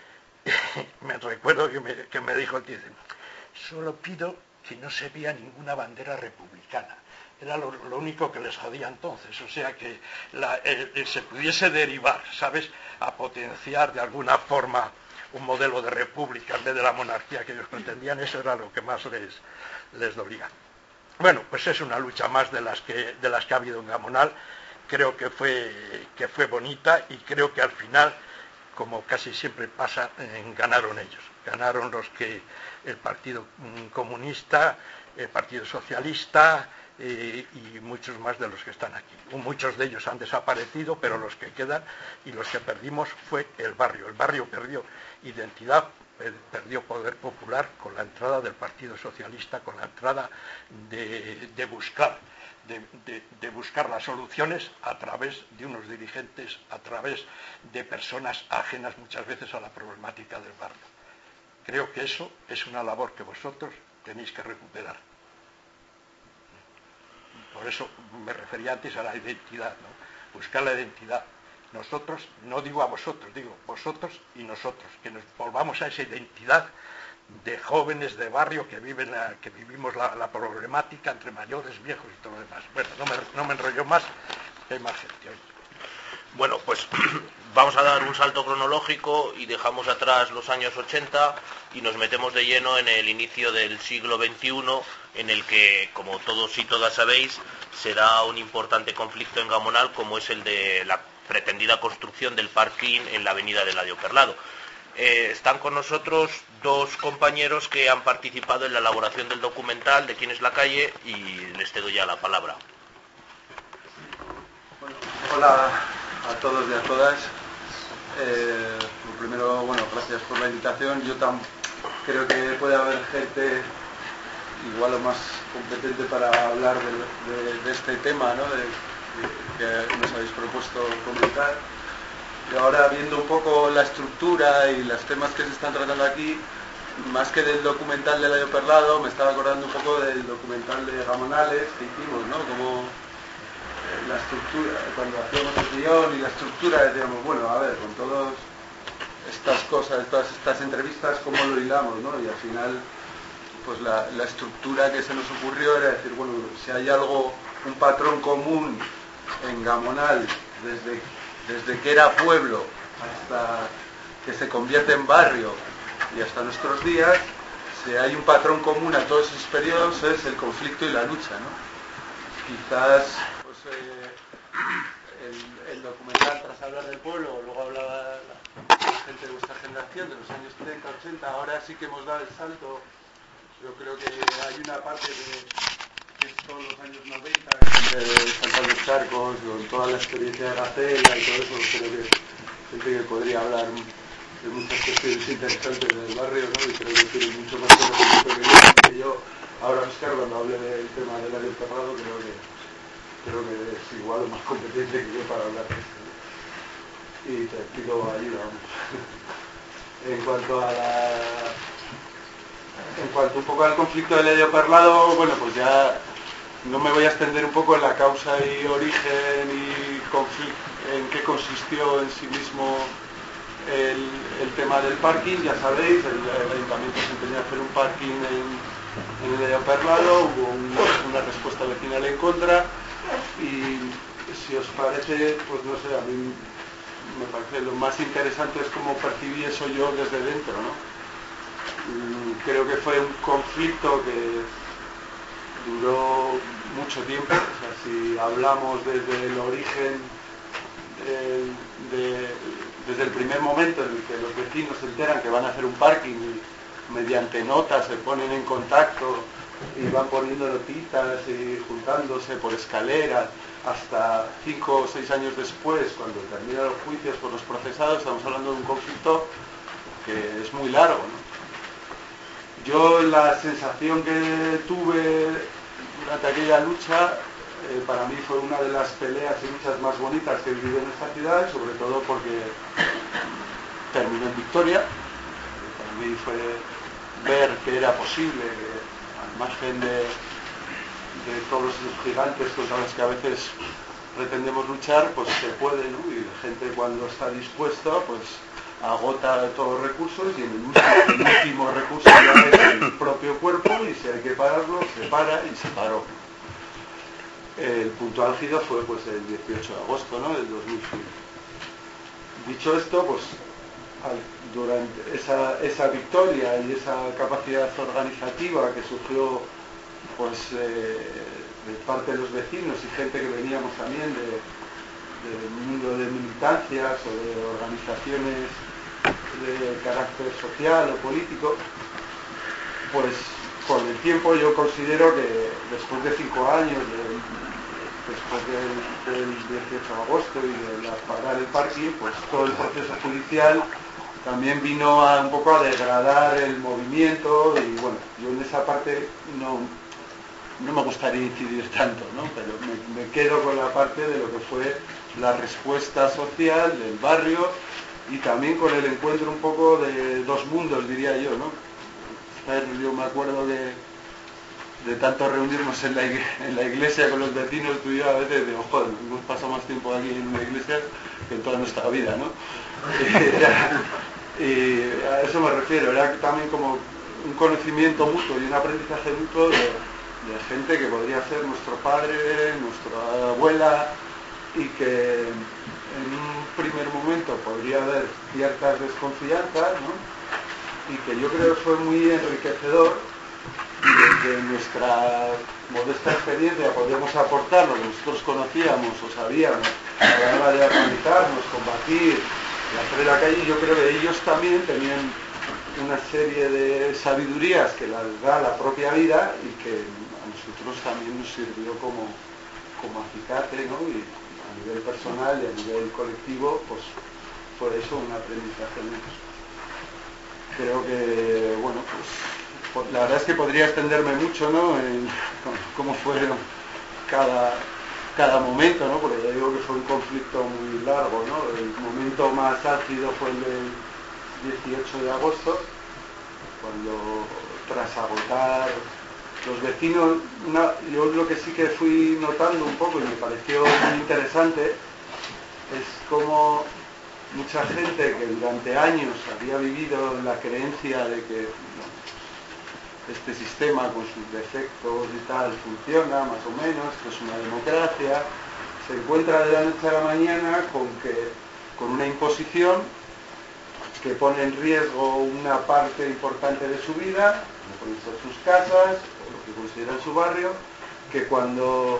Me recuerdo que me dijo el tío, solo pido que no se vea ninguna bandera republicana. Era lo único que les jodía entonces, o sea que se pudiese derivar, ¿sabes?, a potenciar de alguna forma un modelo de república en vez de la monarquía que ellos pretendían. Eso era lo que más les dolía. Bueno, pues es una lucha más de las que ha habido en Gamonal. Creo que fue bonita, y creo que al final, como casi siempre pasa, ganaron ellos. Ganaron el Partido Comunista, el Partido Socialista y muchos más de los que están aquí. Muchos de ellos han desaparecido, pero los que quedan y los que perdimos fue el barrio. El barrio perdió identidad, perdió poder popular con la entrada del Partido Socialista, con la entrada de buscar las soluciones a través de unos dirigentes, a través de personas ajenas muchas veces a la problemática del barrio. Creo que eso es una labor que vosotros tenéis que recuperar. Por eso me refería antes a la identidad, ¿no? Buscar la identidad. Nosotros, no digo a vosotros, digo vosotros y nosotros, que nos volvamos a esa identidad de jóvenes de barrio que vivimos la problemática entre mayores, viejos y todo lo demás. Bueno, no me enrollo más, que hay más gente hoy. Bueno, pues vamos a dar un salto cronológico y dejamos atrás los años 80 y nos metemos de lleno en el inicio del siglo XXI, en el que, como todos y todas sabéis, será un importante conflicto en Gamonal, como es el de la pretendida construcción del parking en la avenida de Eladio Perlado. Están con nosotros dos compañeros que han participado en la elaboración del documental de Quién es la calle y les cedo ya la palabra. Bueno, hola a todos y a todas. Lo primero, bueno, gracias por la invitación. Yo creo que puede haber gente igual o más competente para hablar de este tema, ¿no? Que nos habéis propuesto comentar. Y ahora, viendo un poco la estructura y los temas que se están tratando aquí, más que del documental de Eladio Perlado, me estaba acordando un poco del documental de Gamonales que hicimos, ¿no? Como la estructura, cuando hacíamos el guión y la estructura, decíamos, bueno, a ver, con todas estas cosas, todas estas entrevistas, ¿cómo lo hilamos, no? Y al final, pues la estructura que se nos ocurrió era decir, bueno, si hay algo, un patrón común en Gamonal, desde que era pueblo hasta que se convierte en barrio y hasta nuestros días, si hay un patrón común a todos esos periodos, es el conflicto y la lucha, ¿no? Quizás pues, el documental, tras hablar del pueblo, luego hablaba la gente de vuestra generación, de los años 30, 80, ahora sí que hemos dado el salto. Yo creo que hay una parte que es todos los años 90, de San los Charcos, con toda la experiencia de Gacela y todo eso, creo que gente que podría hablar de muchas cuestiones interesantes del barrio, ¿no? Y creo que tiene mucho más conocimiento que yo. Ahora, Oscar, cuando hable del tema del Eladio Perlado, creo que es igual o más competente que yo para hablar de esto. Y te pido ayuda, vamos. En cuanto un poco al conflicto del Eladio Perlado, bueno, pues ya no me voy a extender un poco en la causa y origen y en qué consistió en sí mismo el tema del parking. Ya sabéis, el ayuntamiento se empeñó a hacer un parking en el Eladio Perlado, hubo una respuesta vecinal en contra y si os parece, pues no sé, a mí me parece lo más interesante es cómo percibí eso yo desde dentro, ¿no? Creo que fue un conflicto que duró mucho tiempo, o sea, si hablamos desde el origen, desde el primer momento en el que los vecinos se enteran que van a hacer un parking y mediante notas se ponen en contacto y van poniendo notitas y juntándose por escaleras, hasta 5 o 6 años después, cuando terminan los juicios por los procesados, estamos hablando de un conflicto que es muy largo, ¿no? Yo la sensación que tuve durante aquella lucha, para mí fue una de las peleas y luchas más bonitas que he vivido en esta ciudad, sobre todo porque terminó en victoria. Para mí fue ver que era posible, que al margen de todos los gigantes contra los que a veces pretendemos luchar, pues se puede, ¿no? Y la gente, cuando está dispuesta, pues agota todos los recursos y en el último recurso ya es el propio cuerpo, y si hay que pararlo, se para, y se paró. El punto álgido fue pues el 18 de agosto, ¿no?, del 2005. Dicho esto, pues durante esa victoria y esa capacidad organizativa que surgió pues de parte de los vecinos y gente que veníamos también del mundo de militancias o de organizaciones de carácter social o político, pues con el tiempo yo considero que después de 5 años, después del 18 de agosto y de parar el parking, pues todo el proceso judicial también vino un poco a degradar el movimiento, y bueno, yo en esa parte no me gustaría incidir tanto, ¿no? Pero me quedo con la parte de lo que fue la respuesta social del barrio y también con el encuentro un poco de dos mundos, diría yo, ¿no? Yo me acuerdo que de tanto reunirnos en la iglesia con los vecinos, tú y yo a veces digo, joder, hemos pasado más tiempo aquí en una iglesia que en toda nuestra vida, ¿no? Y a eso me refiero, era también como un conocimiento mutuo y un aprendizaje mutuo de gente que podría ser nuestro padre, nuestra abuela, y que en un primer momento podría haber ciertas desconfianzas, ¿no? Y que yo creo que fue muy enriquecedor, y desde nuestra modesta experiencia podíamos aportar lo que nosotros conocíamos o sabíamos a la hora de organizarnos, combatir y hacer en la calle. Y yo creo que ellos también tenían una serie de sabidurías que las da la propia vida y que a nosotros también nos sirvió como acicate, ¿no? Y a nivel personal y a nivel colectivo, pues fue eso, un aprendizaje mucho. Creo que, bueno, pues la verdad es que podría extenderme mucho, ¿no? En cómo fueron cada momento, ¿no? Porque ya digo que fue un conflicto muy largo, ¿no? El momento más álgido fue el del 18 de agosto, cuando tras agotar los vecinos, yo lo que sí que fui notando un poco y me pareció muy interesante es cómo mucha gente que durante años había vivido la creencia de que este sistema con sus defectos y tal funciona más o menos, que es una democracia, se encuentra de la noche a la mañana con una imposición que pone en riesgo una parte importante de su vida, como pueden ser sus casas o lo que consideran su barrio, que cuando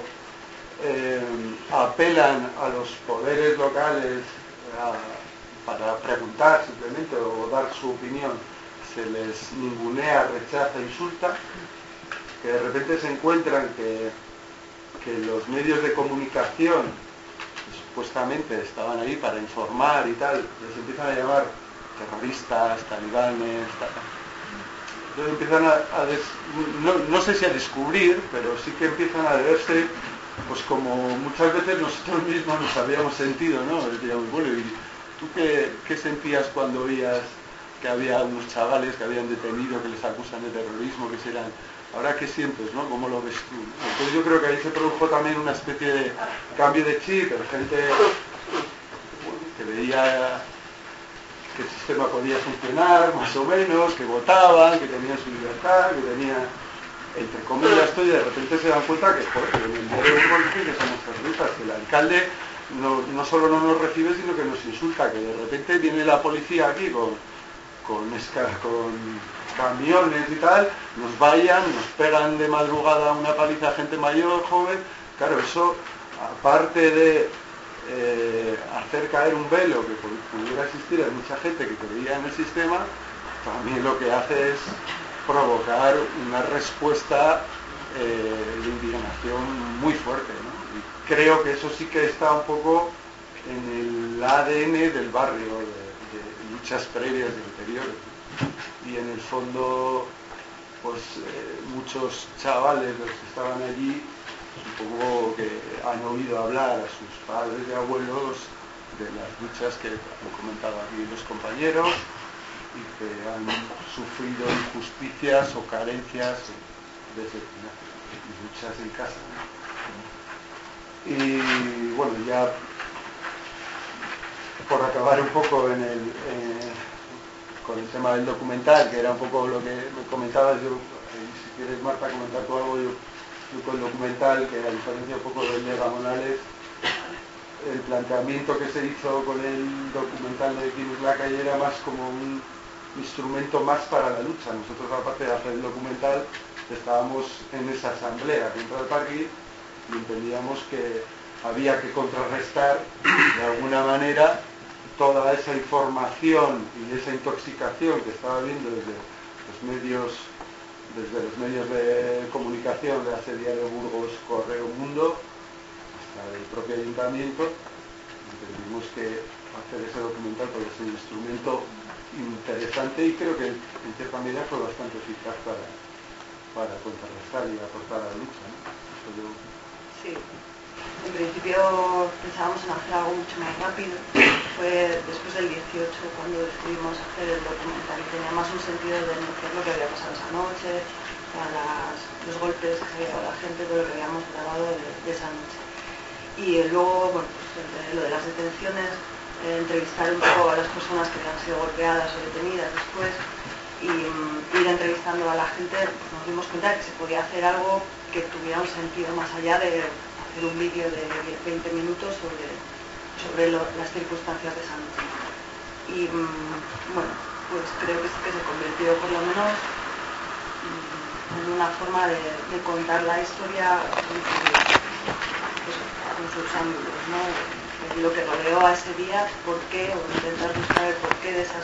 apelan a los poderes locales para preguntar simplemente o dar su opinión, se les ningunea, rechaza, insulta, que de repente se encuentran que los medios de comunicación que supuestamente estaban ahí para informar y tal, les empiezan a llamar terroristas, talibanes, entonces empiezan no sé si a descubrir, pero sí que empiezan a verse, pues como muchas veces nosotros mismos nos habíamos sentido, ¿no? Decíamos, bueno, ¿y tú qué sentías cuando oías que había unos chavales que habían detenido, que les acusan de terrorismo, que serán? Ahora, ¿qué sientes, no? ¿Cómo lo ves tú? Entonces yo creo que ahí se produjo también una especie de cambio de chip, de gente que veía que el sistema podía funcionar, más o menos, que votaban, que tenían su libertad, que tenían, entre comillas, esto, y de repente se dan cuenta que, joder, que en el medio de un golpe que somos terroristas, que el alcalde no solo no nos recibe, sino que nos insulta, que de repente viene la policía aquí con camiones y tal, nos vayan, nos pegan de madrugada una paliza a gente mayor, joven. Claro, eso, aparte de hacer caer un velo que pudiera existir en mucha gente que creía en el sistema, también lo que hace es provocar una respuesta de indignación muy fuerte, ¿no? Y creo que eso sí que está un poco en el ADN del barrio, de luchas previas y anteriores. Y en el fondo, pues muchos chavales, los que estaban allí, supongo que han oído hablar a sus padres y abuelos de las luchas que han comentado aquí los compañeros y que han sufrido injusticias o carencias desde luchas en casa, ¿no? Y bueno, ya por acabar un poco con el tema del documental, que era un poco lo que me comentabas, yo, si quieres, Marta, comentar tú algo, yo con el documental, que a diferencia un poco del de Gamonales, el planteamiento que se hizo con el documental de Quién es la calle era más como un instrumento más para la lucha. Nosotros, aparte de hacer el documental, estábamos en esa asamblea dentro del parque y entendíamos que había que contrarrestar de alguna manera toda esa información y esa intoxicación que estaba habiendo desde los medios de comunicación de hace Diario Burgos, Correo Mundo, hasta el propio ayuntamiento. Entendimos que hacer ese documental puede ser un instrumento interesante y creo que en cierta medida fue bastante eficaz para contrarrestar y aportar a la lucha, ¿no? Sí, En principio pensábamos en hacer algo mucho más rápido. Fue después del 18 cuando decidimos hacer el documental y tenía más un sentido de denunciar lo que había pasado esa noche, los golpes que se había dado a la gente, todo lo que habíamos grabado de esa noche. Y luego, bueno, pues, entre lo de las detenciones, entrevistar un poco a las personas que habían sido golpeadas o detenidas después y ir entrevistando a la gente, pues nos dimos cuenta de que se podía hacer algo que tuviera un sentido más allá de hacer un vídeo de 20 minutos sobre las circunstancias de esa noche. Y bueno, pues creo que sí que se convirtió por lo menos en una forma de contar la historia con sus ángulos, ¿no? Lo que rodeó a ese día, por qué, o intentar buscar el porqué de ese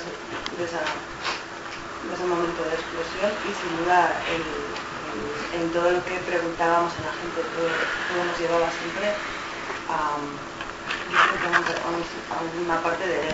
momento de explosión y sin duda en todo lo que preguntábamos a la gente, todo nos llevaba siempre a una parte de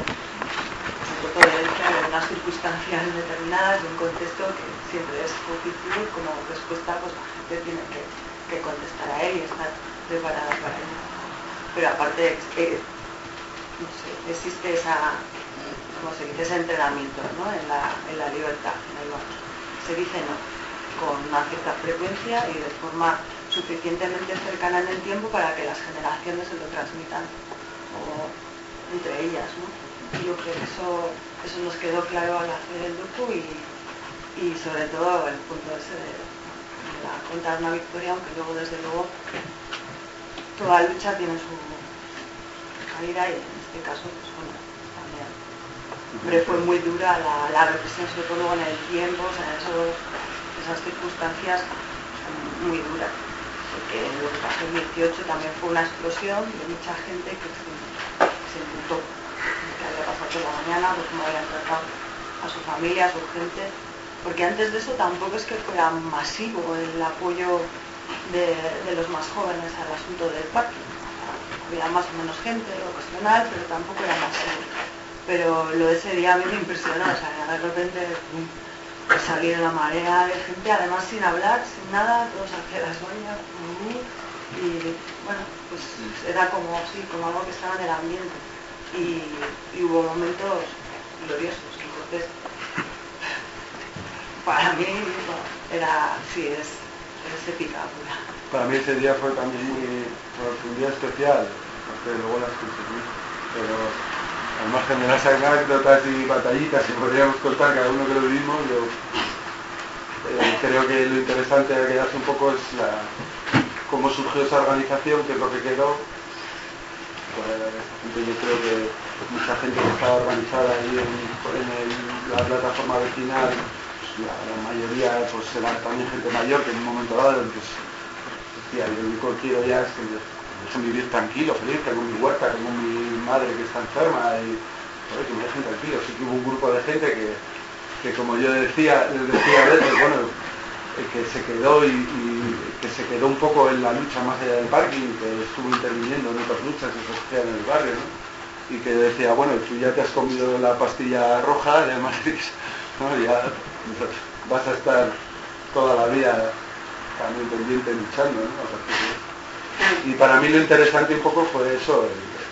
unas circunstancias determinadas, de un contexto que siempre es difícil, como respuesta pues la gente tiene que contestar a él y estar preparada para ello. Pero aparte no sé, existe ese entrenamiento, ¿no? en la libertad, se dice no, con una cierta frecuencia y de forma suficientemente cercana en el tiempo para que las generaciones se lo transmitan entre ellas, ¿no? Y yo creo que eso nos quedó claro al hacer el docu y sobre todo el punto ese de contar una victoria, aunque luego desde luego toda lucha tiene su caída y en este caso pues bueno, también fue muy dura la represión, sobre todo luego en el tiempo, o sea, esas circunstancias muy duras, porque lo que pasó en 18 también fue una explosión de mucha gente que se imputó que había pasado por la mañana, pues cómo habían tratado a su familia, a su gente, porque antes de eso tampoco es que fuera masivo el apoyo de los más jóvenes al asunto del parking. Había más o menos gente ocasional, pero tampoco era masivo. Pero lo de ese día a mí me impresionó, o sea, de repente salir una marea de gente, además sin hablar, sin nada, todos hacia las bañas, y bueno, pues era como algo que estaba en el ambiente. Y hubo momentos gloriosos, entonces para mí es épica pura. Para mí ese día fue también un día especial, porque luego las conseguí, pero al margen de las anécdotas y batallitas, si podríamos contar cada uno que lo vivimos, yo creo que lo interesante de quedarse un poco es cómo surgió esa organización, qué es lo que quedó. Pues, yo creo que mucha gente que estaba organizada ahí en la plataforma vecinal, pues, la mayoría pues era también gente mayor que en un momento dado pues, decía, yo lo único que quiero ya es que vivir tranquilo, feliz, tengo mi huerta, tengo mi madre que está enferma y que me dejen tranquilo. Sí que hubo un grupo de gente que como yo decía a veces, bueno, que se quedó y que se quedó un poco en la lucha más allá del parking, que estuvo interviniendo en otras luchas que se hacían en el barrio, ¿no? Y que decía, bueno, tú ya te has comido la pastilla roja, además ¿no? Ya vas a estar toda la vida también pendiente luchando, ¿no? Y para mí lo interesante un poco fue eso,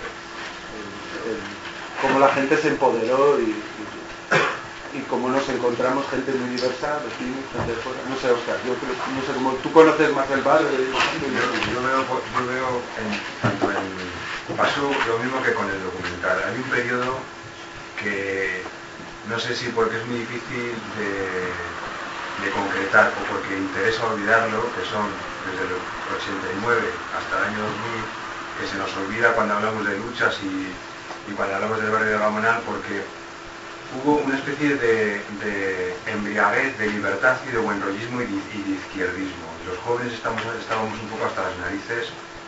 cómo la gente se empoderó y cómo nos encontramos gente muy diversa, vecinos, gente de fuera. No sé, Oscar, yo creo, no sé, como tú conoces más el barrio. Yo veo tanto pasó lo mismo que con el documental. Hay un periodo que no sé si porque es muy difícil de concretar o porque interesa olvidarlo, que son desde el 89 hasta el año 2000, que se nos olvida cuando hablamos de luchas y cuando hablamos del barrio de Gamonal, porque hubo una especie de embriaguez, de libertad y de buenrollismo y de izquierdismo. Los jóvenes estábamos un poco hasta las narices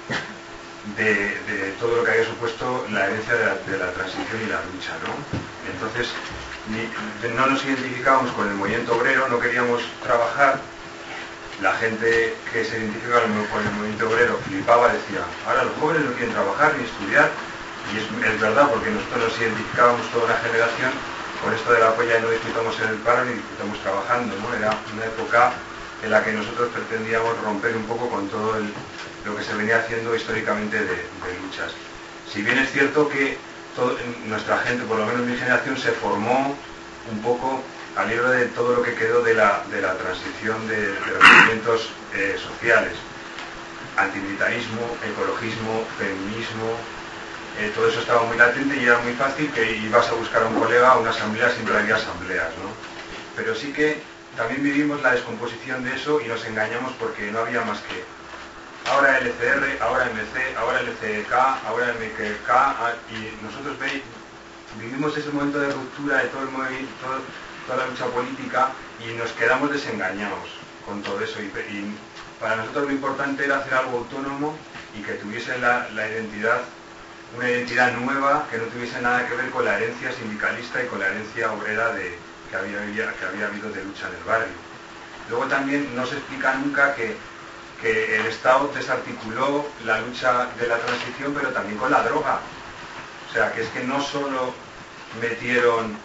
de todo lo que había supuesto la herencia de la transición y la lucha, ¿no? Entonces, no nos identificábamos con el movimiento obrero, no queríamos trabajar. La gente que se identifica con el movimiento obrero flipaba, decía, ahora los jóvenes no quieren trabajar ni estudiar, y es verdad, porque nosotros nos identificábamos toda una generación con esto de la polla, no disfrutamos en el paro ni disfrutamos trabajando, ¿no? Era una época en la que nosotros pretendíamos romper un poco con todo lo que se venía haciendo históricamente de luchas. Si bien es cierto que nuestra gente, por lo menos mi generación, se formó un poco al hilo de todo lo que quedó de la transición de los movimientos sociales, antimilitarismo, ecologismo, feminismo, todo eso estaba muy latente y era muy fácil que ibas a buscar a un colega a una asamblea, siempre había asambleas, ¿no? Pero sí que también vivimos la descomposición de eso y nos engañamos porque no había más que ahora LCR, ahora MC, ahora LCK, ahora MKK, y nosotros vivimos ese momento de ruptura de todo el movimiento, toda la lucha política, y nos quedamos desengañados con todo eso, y para nosotros lo importante era hacer algo autónomo y que tuviese una identidad nueva, que no tuviese nada que ver con la herencia sindicalista y con la herencia obrera que había habido de lucha en el barrio. Luego también no se explica nunca que el Estado desarticuló la lucha de la transición, pero también con la droga. O sea, que es que no solo metieron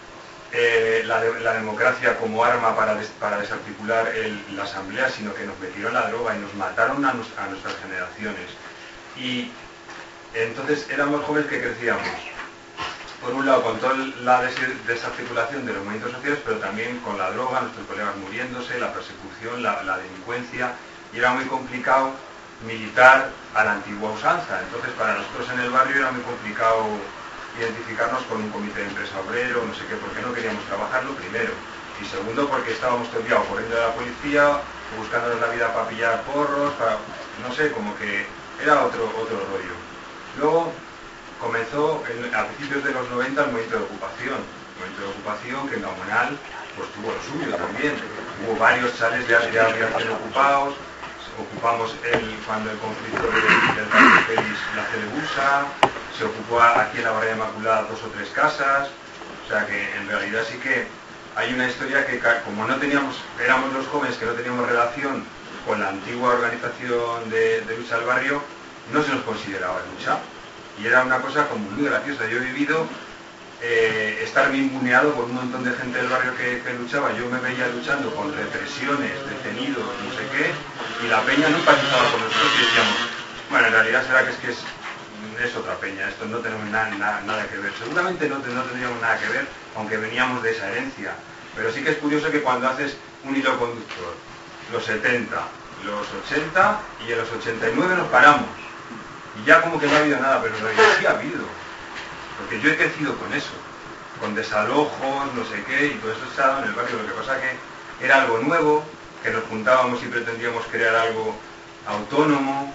la democracia como arma para desarticular la asamblea, sino que nos metieron la droga y nos mataron a nuestras generaciones. Y entonces éramos jóvenes que crecíamos, por un lado con toda la desarticulación de los movimientos sociales, pero también con la droga, nuestros colegas muriéndose, la persecución, la delincuencia, y era muy complicado militar a la antigua usanza. Entonces para nosotros en el barrio era muy complicado identificarnos con un comité de empresa obrero, no sé qué, porque no queríamos trabajarlo, primero, y segundo porque estábamos todo el día corriendo de la policía, buscándonos la vida para pillar porros, no sé, como que era otro rollo. Luego comenzó a principios de los 90 el movimiento de ocupación, que en Gamonal pues tuvo lo suyo también. Hubo varios chales de habían ocupados, ocupamos cuando el conflicto del Parque Félix, la Celebusa, se ocupó aquí en la Barrera Inmaculada 2 o 3 casas, o sea que en realidad sí que hay una historia que como éramos los jóvenes que no teníamos relación con la antigua organización de lucha del barrio, no se nos consideraba lucha, y era una cosa como muy graciosa. Yo he vivido estar bien buneado por un montón de gente del barrio que luchaba. Yo me veía luchando con represiones, detenidos, no sé qué, y la peña no empatizaba con nosotros y decíamos, bueno, en realidad será que es otra peña, esto no tenemos nada que ver. Seguramente no tendríamos nada que ver, aunque veníamos de esa herencia, pero sí que es curioso que cuando haces un hilo conductor, los 70, los 80 y en los 89 nos paramos, y ya como que no ha habido nada, pero en realidad sí ha habido, porque yo he crecido con eso, con desalojos, no sé qué, y todo eso estaba en el barrio. Lo que pasa que era algo nuevo, que nos juntábamos y pretendíamos crear algo autónomo,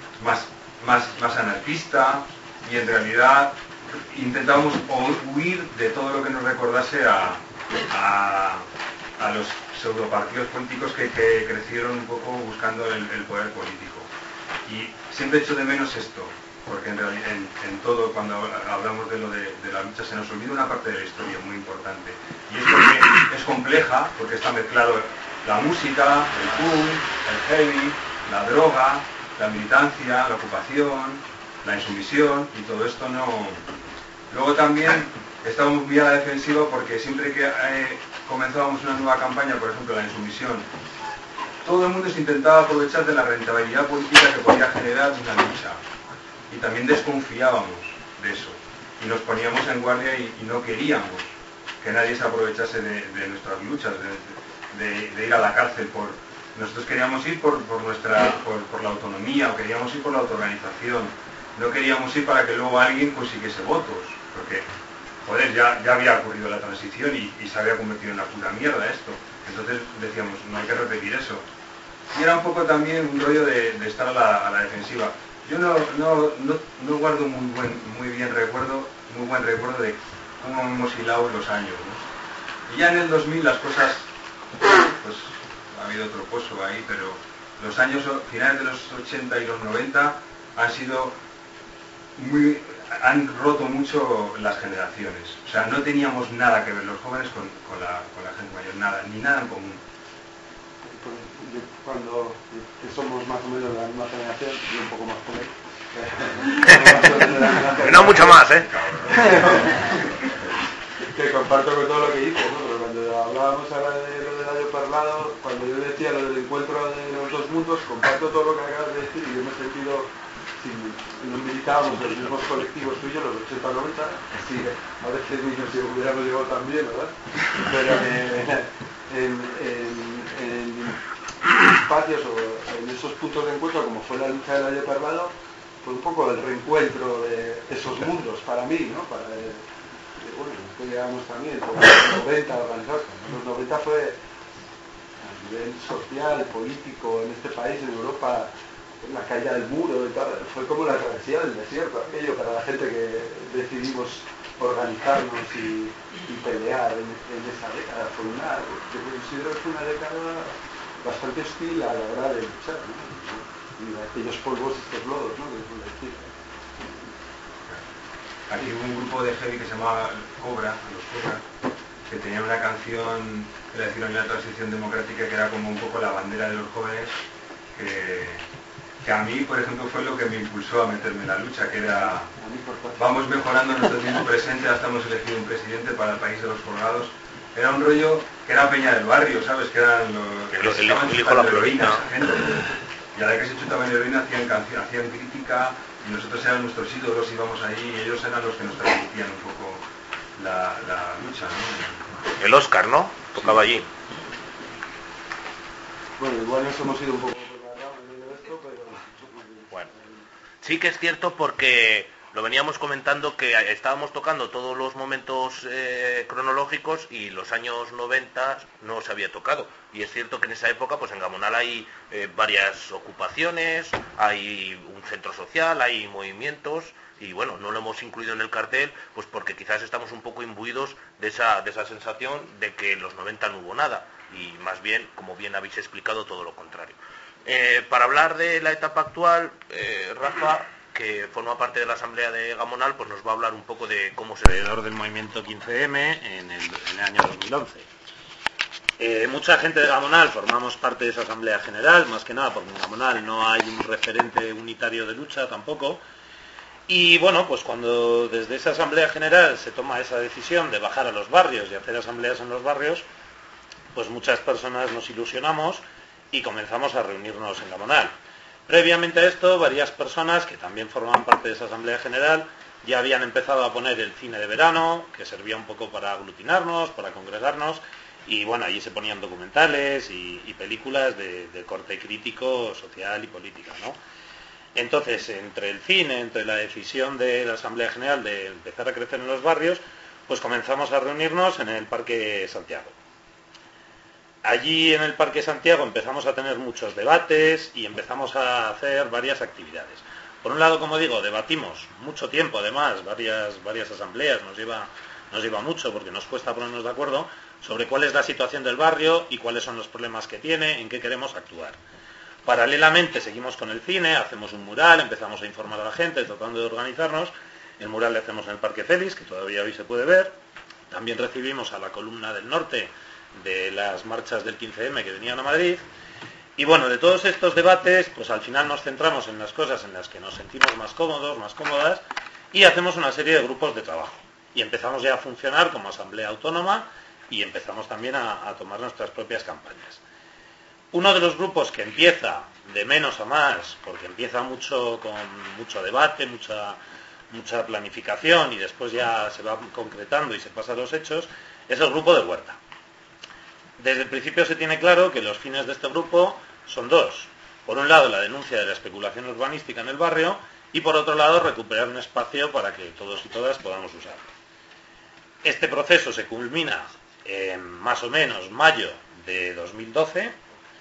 más anarquista, y en realidad intentábamos huir de todo lo que nos recordase a los pseudopartidos políticos que crecieron un poco buscando el poder político. Y siempre echo de menos esto, porque en realidad en todo, cuando hablamos de la lucha, se nos olvida una parte de la historia muy importante, y es porque es compleja, porque está mezclado la música, el punk, el heavy, la droga, la militancia, la ocupación, la insumisión, y todo esto no. Luego también estábamos muy a la defensiva, porque siempre que comenzábamos una nueva campaña, por ejemplo la insumisión, todo el mundo se intentaba aprovechar de la rentabilidad política que podía generar una lucha, y también desconfiábamos de eso, y nos poníamos en guardia y no queríamos que nadie se aprovechase de nuestras luchas, de ir a la cárcel. Nosotros queríamos ir por la autonomía, o queríamos ir por la autoorganización, no queríamos ir para que luego alguien consiguiese votos, porque joder, ya había ocurrido la transición y se había convertido en una pura mierda esto. Entonces decíamos, no hay que repetir eso. Y era un poco también un rollo de estar a la defensiva. Yo no guardo muy buen recuerdo de cómo hemos hilado los años, ¿no? Y ya en el 2000 las cosas, pues ha habido otro pozo ahí, pero los años finales de los 80 y los 90 han roto mucho las generaciones. O sea, no teníamos nada que ver los jóvenes con la gente mayor, ni nada en común. Cuando que somos más o menos de la misma generación, y un poco más joven. No mucho más, ¿eh? Que comparto con todo lo que dices, ¿no? Pero cuando hablábamos ahora de lo del año Parlado, cuando yo decía lo del encuentro de los dos mundos, comparto todo lo que acabas de decir y yo me he sentido, si no militábamos en los mismos colectivos tuyos, los 80-90, sí, a veces ni nos hubiéramos llegado tan bien, ¿verdad? Pero en espacios o en esos puntos de encuentro, como fue la lucha del Valle Parlado, fue un poco el reencuentro de esos mundos para mí, ¿no? Bueno, después llegamos también, por los 90 organizados. Los 90 fue a nivel social, político, en este país, en Europa, la caída del muro y tal, fue como la travesía del desierto, aquello para la gente que decidimos organizarnos y pelear en esa década. Yo considero que fue una década bastante hostil a la hora de luchar, ¿no? Y aquellos polvos, estos lodos, ¿no? Que suele decir. Aquí hubo un grupo de heavy que se llamaba Cobra, los Cobra, que tenía una canción que la hicieron en la transición democrática, que era como un poco la bandera de los jóvenes, que a mí, por ejemplo, fue lo que me impulsó a meterme en la lucha, que era vamos mejorando nuestro tiempo presente, hasta hemos elegido un presidente para el país de los colgados. Era un rollo que era Peña del Barrio, ¿sabes? Que eran los que estaban chutando heroína, esa gente. Y a la que se chutaban heroína hacían crítica, y nosotros eran nuestros ídolos, íbamos ahí, y ellos eran los que nos transmitían un poco la lucha, ¿no? El Oscar, ¿no? Tocaba allí. Bueno, igual nos hemos ido un poco por la rama de esto, pero... Bueno, sí que es cierto, porque lo veníamos comentando, que estábamos tocando todos los momentos cronológicos y los años 90 no se había tocado. Y es cierto que en esa época, pues en Gamonal hay varias ocupaciones, hay un centro social, hay movimientos, y bueno, no lo hemos incluido en el cartel, pues porque quizás estamos un poco imbuidos de esa sensación de que en los 90 no hubo nada, y más bien, como bien habéis explicado, todo lo contrario. Para hablar de la etapa actual, Rafa, que forma parte de la Asamblea de Gamonal, pues nos va a hablar un poco de cómo se... Alrededor del movimiento 15M en el año 2011. Mucha gente de Gamonal formamos parte de esa Asamblea General, más que nada porque en Gamonal no hay un referente unitario de lucha tampoco. Y bueno, pues cuando desde esa Asamblea General se toma esa decisión de bajar a los barrios y hacer asambleas en los barrios, pues muchas personas nos ilusionamos y comenzamos a reunirnos en Gamonal. Previamente a esto, varias personas que también formaban parte de esa Asamblea General ya habían empezado a poner el cine de verano, que servía un poco para aglutinarnos, para congregarnos, y bueno, allí se ponían documentales y películas de corte crítico, social y política, ¿no? Entonces, entre el cine, entre la decisión de la Asamblea General de empezar a crecer en los barrios, pues comenzamos a reunirnos en el Parque Santiago. Allí en el Parque Santiago empezamos a tener muchos debates y empezamos a hacer varias actividades. Por un lado, como digo, debatimos mucho tiempo, además, varias asambleas, nos lleva mucho porque nos cuesta ponernos de acuerdo sobre cuál es la situación del barrio y cuáles son los problemas que tiene, en qué queremos actuar. Paralelamente seguimos con el cine, hacemos un mural, empezamos a informar a la gente, tratando de organizarnos. El mural le hacemos en el Parque Félix, que todavía hoy se puede ver. También recibimos a la Columna del Norte de las marchas del 15M que venían a Madrid. Y bueno, de todos estos debates, pues al final nos centramos en las cosas en las que nos sentimos más cómodos, más cómodas, y hacemos una serie de grupos de trabajo. Y empezamos ya a funcionar como asamblea autónoma y empezamos también a tomar nuestras propias campañas. Uno de los grupos que empieza de menos a más, porque empieza con mucho debate, mucha planificación y después ya se va concretando y se pasa a los hechos, es el grupo de Huerta. Desde el principio se tiene claro que los fines de este grupo son dos. Por un lado, la denuncia de la especulación urbanística en el barrio y por otro lado, recuperar un espacio para que todos y todas podamos usarlo. Este proceso se culmina en más o menos mayo de 2012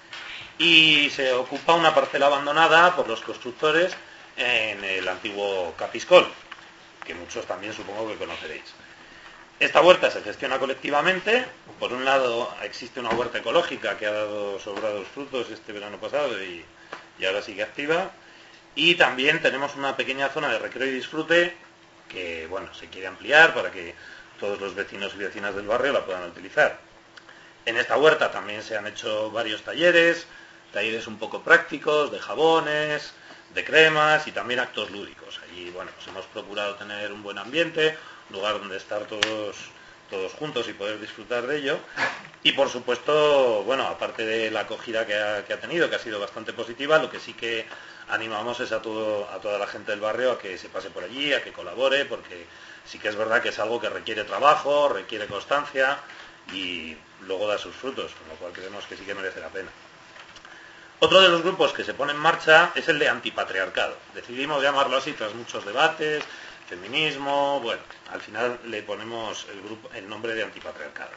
y se ocupa una parcela abandonada por los constructores en el antiguo Capiscol, que muchos también supongo que conoceréis. Esta huerta se gestiona colectivamente. Por un lado existe una huerta ecológica que ha dado sobrados frutos este verano pasado y ahora sigue activa. Y también tenemos una pequeña zona de recreo y disfrute que bueno, se quiere ampliar para que todos los vecinos y vecinas del barrio la puedan utilizar. En esta huerta también se han hecho varios talleres un poco prácticos, de jabones, de cremas y también actos lúdicos. Allí, bueno, pues hemos procurado tener un buen ambiente, un lugar donde estar todos todos juntos y poder disfrutar de ello. Y por supuesto, bueno, aparte de la acogida que ha tenido, que ha sido bastante positiva, lo que sí que animamos es a toda la gente del barrio a que se pase por allí, a que colabore, porque sí que es verdad que es algo que requiere trabajo, requiere constancia y luego da sus frutos, con lo cual creemos que sí que merece la pena. Otro de los grupos que se pone en marcha es el de antipatriarcado. Decidimos llamarlo así tras muchos debates, feminismo, bueno, al final le ponemos el nombre de antipatriarcado.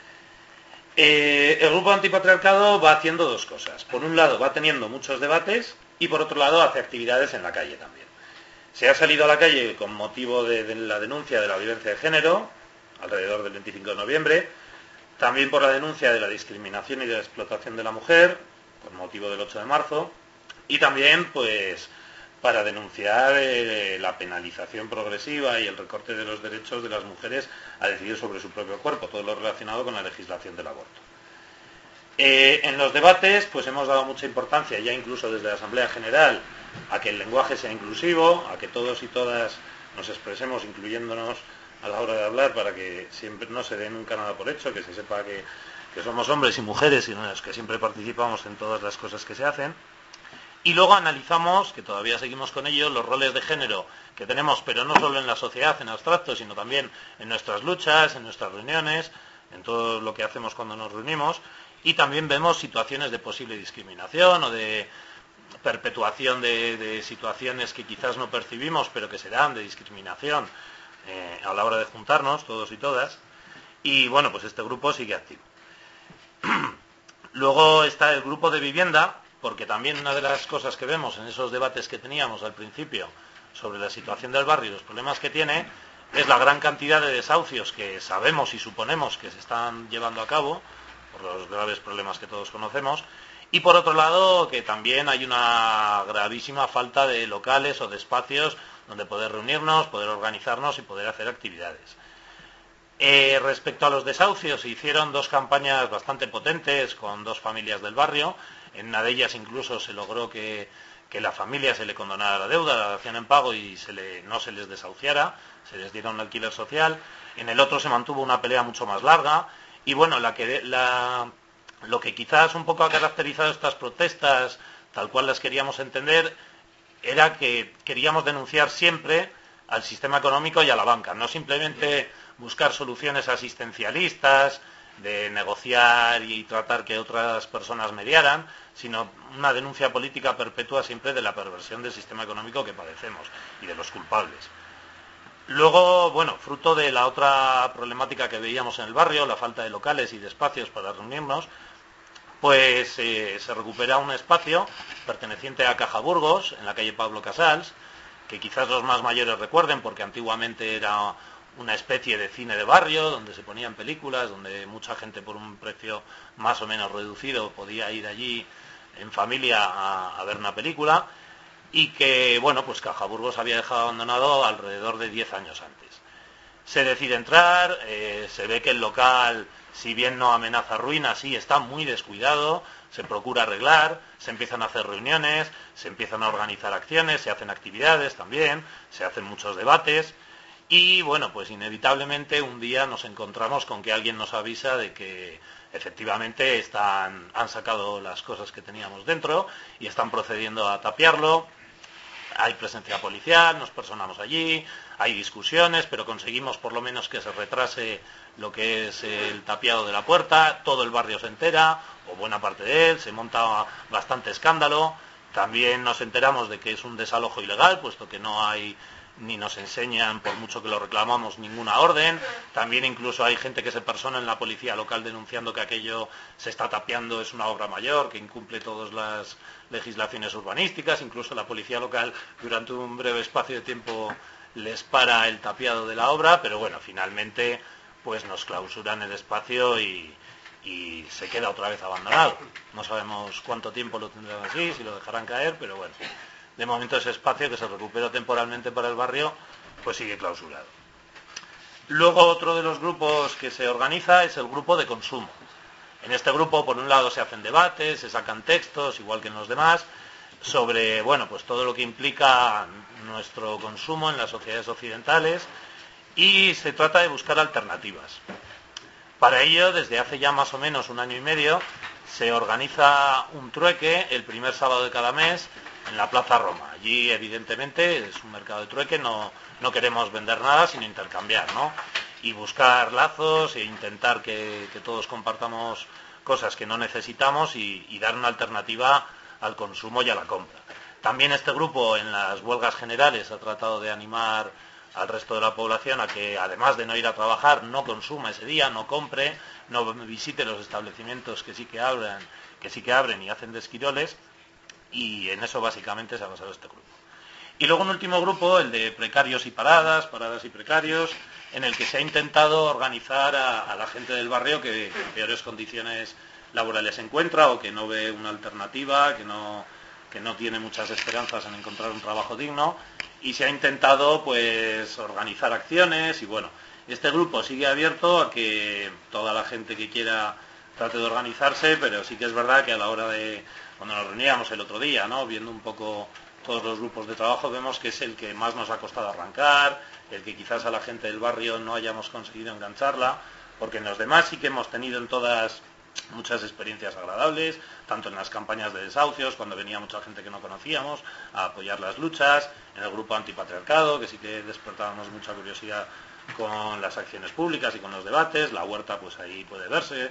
El grupo antipatriarcado va haciendo dos cosas. Por un lado va teniendo muchos debates y por otro lado hace actividades en la calle también. Se ha salido a la calle con motivo de la denuncia de la violencia de género, alrededor del 25 de noviembre, también por la denuncia de la discriminación y de la explotación de la mujer, con motivo del 8 de marzo, y también pues para denunciar la penalización progresiva y el recorte de los derechos de las mujeres a decidir sobre su propio cuerpo, todo lo relacionado con la legislación del aborto. En los debates pues hemos dado mucha importancia, ya incluso desde la Asamblea General, a que el lenguaje sea inclusivo, a que todos y todas nos expresemos incluyéndonos a la hora de hablar para que siempre no se dé nunca nada por hecho, que se sepa que somos hombres y mujeres y que siempre participamos en todas las cosas que se hacen. Y luego analizamos, que todavía seguimos con ello, los roles de género que tenemos, pero no solo en la sociedad, en abstracto, sino también en nuestras luchas, en nuestras reuniones, en todo lo que hacemos cuando nos reunimos. Y también vemos situaciones de posible discriminación o de perpetuación de situaciones que quizás no percibimos, pero que se dan de discriminación a la hora de juntarnos, todos y todas. Y bueno, pues este grupo sigue activo. Luego está el grupo de vivienda, porque también una de las cosas que vemos en esos debates que teníamos al principio sobre la situación del barrio y los problemas que tiene, es la gran cantidad de desahucios que sabemos y suponemos que se están llevando a cabo, por los graves problemas que todos conocemos, y por otro lado que también hay una gravísima falta de locales o de espacios donde poder reunirnos, poder organizarnos y poder hacer actividades. Respecto a los desahucios, se hicieron dos campañas bastante potentes con dos familias del barrio. En una de ellas incluso se logró que la familia se le condonara la deuda, la dación en pago y no se les desahuciara, se les diera un alquiler social. En el otro se mantuvo una pelea mucho más larga y bueno, lo que quizás un poco ha caracterizado estas protestas, tal cual las queríamos entender, era que queríamos denunciar siempre al sistema económico y a la banca, no simplemente buscar soluciones asistencialistas, de negociar y tratar que otras personas mediaran, sino una denuncia política perpetua siempre de la perversión del sistema económico que padecemos y de los culpables. Luego, bueno, fruto de la otra problemática que veíamos en el barrio, la falta de locales y de espacios para reunirnos, pues se recupera un espacio perteneciente a Caja Burgos, en la calle Pablo Casals, que quizás los más mayores recuerden porque antiguamente era una especie de cine de barrio donde se ponían películas, donde mucha gente por un precio más o menos reducido podía ir allí en familia a ver una película y que, bueno, pues Caja Burgos había dejado abandonado alrededor de 10 años antes. Se decide entrar, se ve que el local, si bien no amenaza ruina, sí está muy descuidado, se procura arreglar, se empiezan a hacer reuniones, se empiezan a organizar acciones, se hacen actividades también, se hacen muchos debates. Y bueno, pues inevitablemente un día nos encontramos con que alguien nos avisa de que efectivamente han sacado las cosas que teníamos dentro y están procediendo a tapiarlo. Hay presencia policial, nos personamos allí, hay discusiones, pero conseguimos por lo menos que se retrase lo que es el tapiado de la puerta, todo el barrio se entera, o buena parte de él, se monta bastante escándalo. También nos enteramos de que es un desalojo ilegal, puesto que no hay ni nos enseñan, por mucho que lo reclamamos, ninguna orden. También incluso hay gente que se persona en la policía local denunciando que aquello se está tapiando, es una obra mayor, que incumple todas las legislaciones urbanísticas. Incluso la policía local durante un breve espacio de tiempo les para el tapiado de la obra, pero bueno, finalmente pues nos clausuran el espacio y se queda otra vez abandonado. No sabemos cuánto tiempo lo tendrán así, si lo dejarán caer, pero bueno, de momento ese espacio que se recuperó temporalmente para el barrio pues sigue clausurado. Luego otro de los grupos que se organiza es el grupo de consumo. En este grupo por un lado se hacen debates, se sacan textos, igual que en los demás, sobre bueno, pues todo lo que implica nuestro consumo en las sociedades occidentales y se trata de buscar alternativas. Para ello, desde hace ya más o menos 1 año y medio, se organiza un trueque el primer sábado de cada mes en la Plaza Roma. Allí, evidentemente, es un mercado de trueque, no queremos vender nada, sino intercambiar, ¿no? Y buscar lazos e intentar que todos compartamos cosas que no necesitamos y dar una alternativa al consumo y a la compra. También este grupo en las huelgas generales ha tratado de animar al resto de la población a que, además de no ir a trabajar, no consuma ese día, no compre, no visite los establecimientos que sí que abren y hacen de esquiroles, y en eso básicamente se ha basado este grupo. Y luego un último grupo, el de precarios y paradas y precarios, en el que se ha intentado organizar a la gente del barrio que en peores condiciones laborales se encuentra o que no ve una alternativa, que no tiene muchas esperanzas en encontrar un trabajo digno, y se ha intentado pues organizar acciones. Y bueno, este grupo sigue abierto a que toda la gente que quiera trate de organizarse, pero sí que es verdad que a la hora de, cuando nos reuníamos el otro día, ¿no?, viendo un poco todos los grupos de trabajo, vemos que es el que más nos ha costado arrancar, el que quizás a la gente del barrio no hayamos conseguido engancharla, porque en los demás sí que hemos tenido en todas muchas experiencias agradables, tanto en las campañas de desahucios, cuando venía mucha gente que no conocíamos a apoyar las luchas, en el grupo antipatriarcado, que sí que despertábamos mucha curiosidad con las acciones públicas y con los debates, la huerta pues ahí puede verse,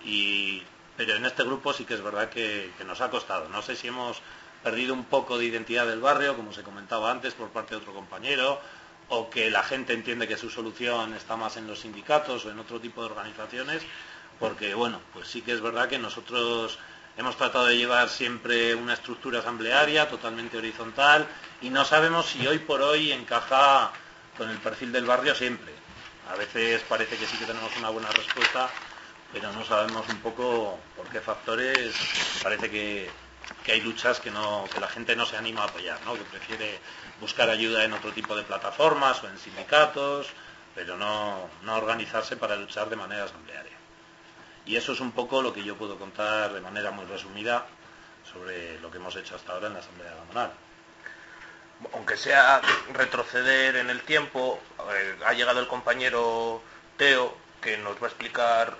pero en este grupo sí que es verdad que nos ha costado. No sé si hemos perdido un poco de identidad del barrio, como se comentaba antes por parte de otro compañero, o que la gente entiende que su solución está más en los sindicatos o en otro tipo de organizaciones, porque bueno, pues sí que es verdad que nosotros hemos tratado de llevar siempre una estructura asamblearia totalmente horizontal y no sabemos si hoy por hoy encaja con el perfil del barrio siempre. A veces parece que sí que tenemos una buena respuesta, pero no sabemos un poco por qué factores parece que hay luchas que la gente no se anima a apoyar, ¿no?, que prefiere buscar ayuda en otro tipo de plataformas o en sindicatos, pero no organizarse para luchar de manera asamblearia. Y eso es un poco lo que yo puedo contar de manera muy resumida sobre lo que hemos hecho hasta ahora en la Asamblea Gamonal. Aunque sea retroceder en el tiempo, ha llegado el compañero Teo, que nos va a explicar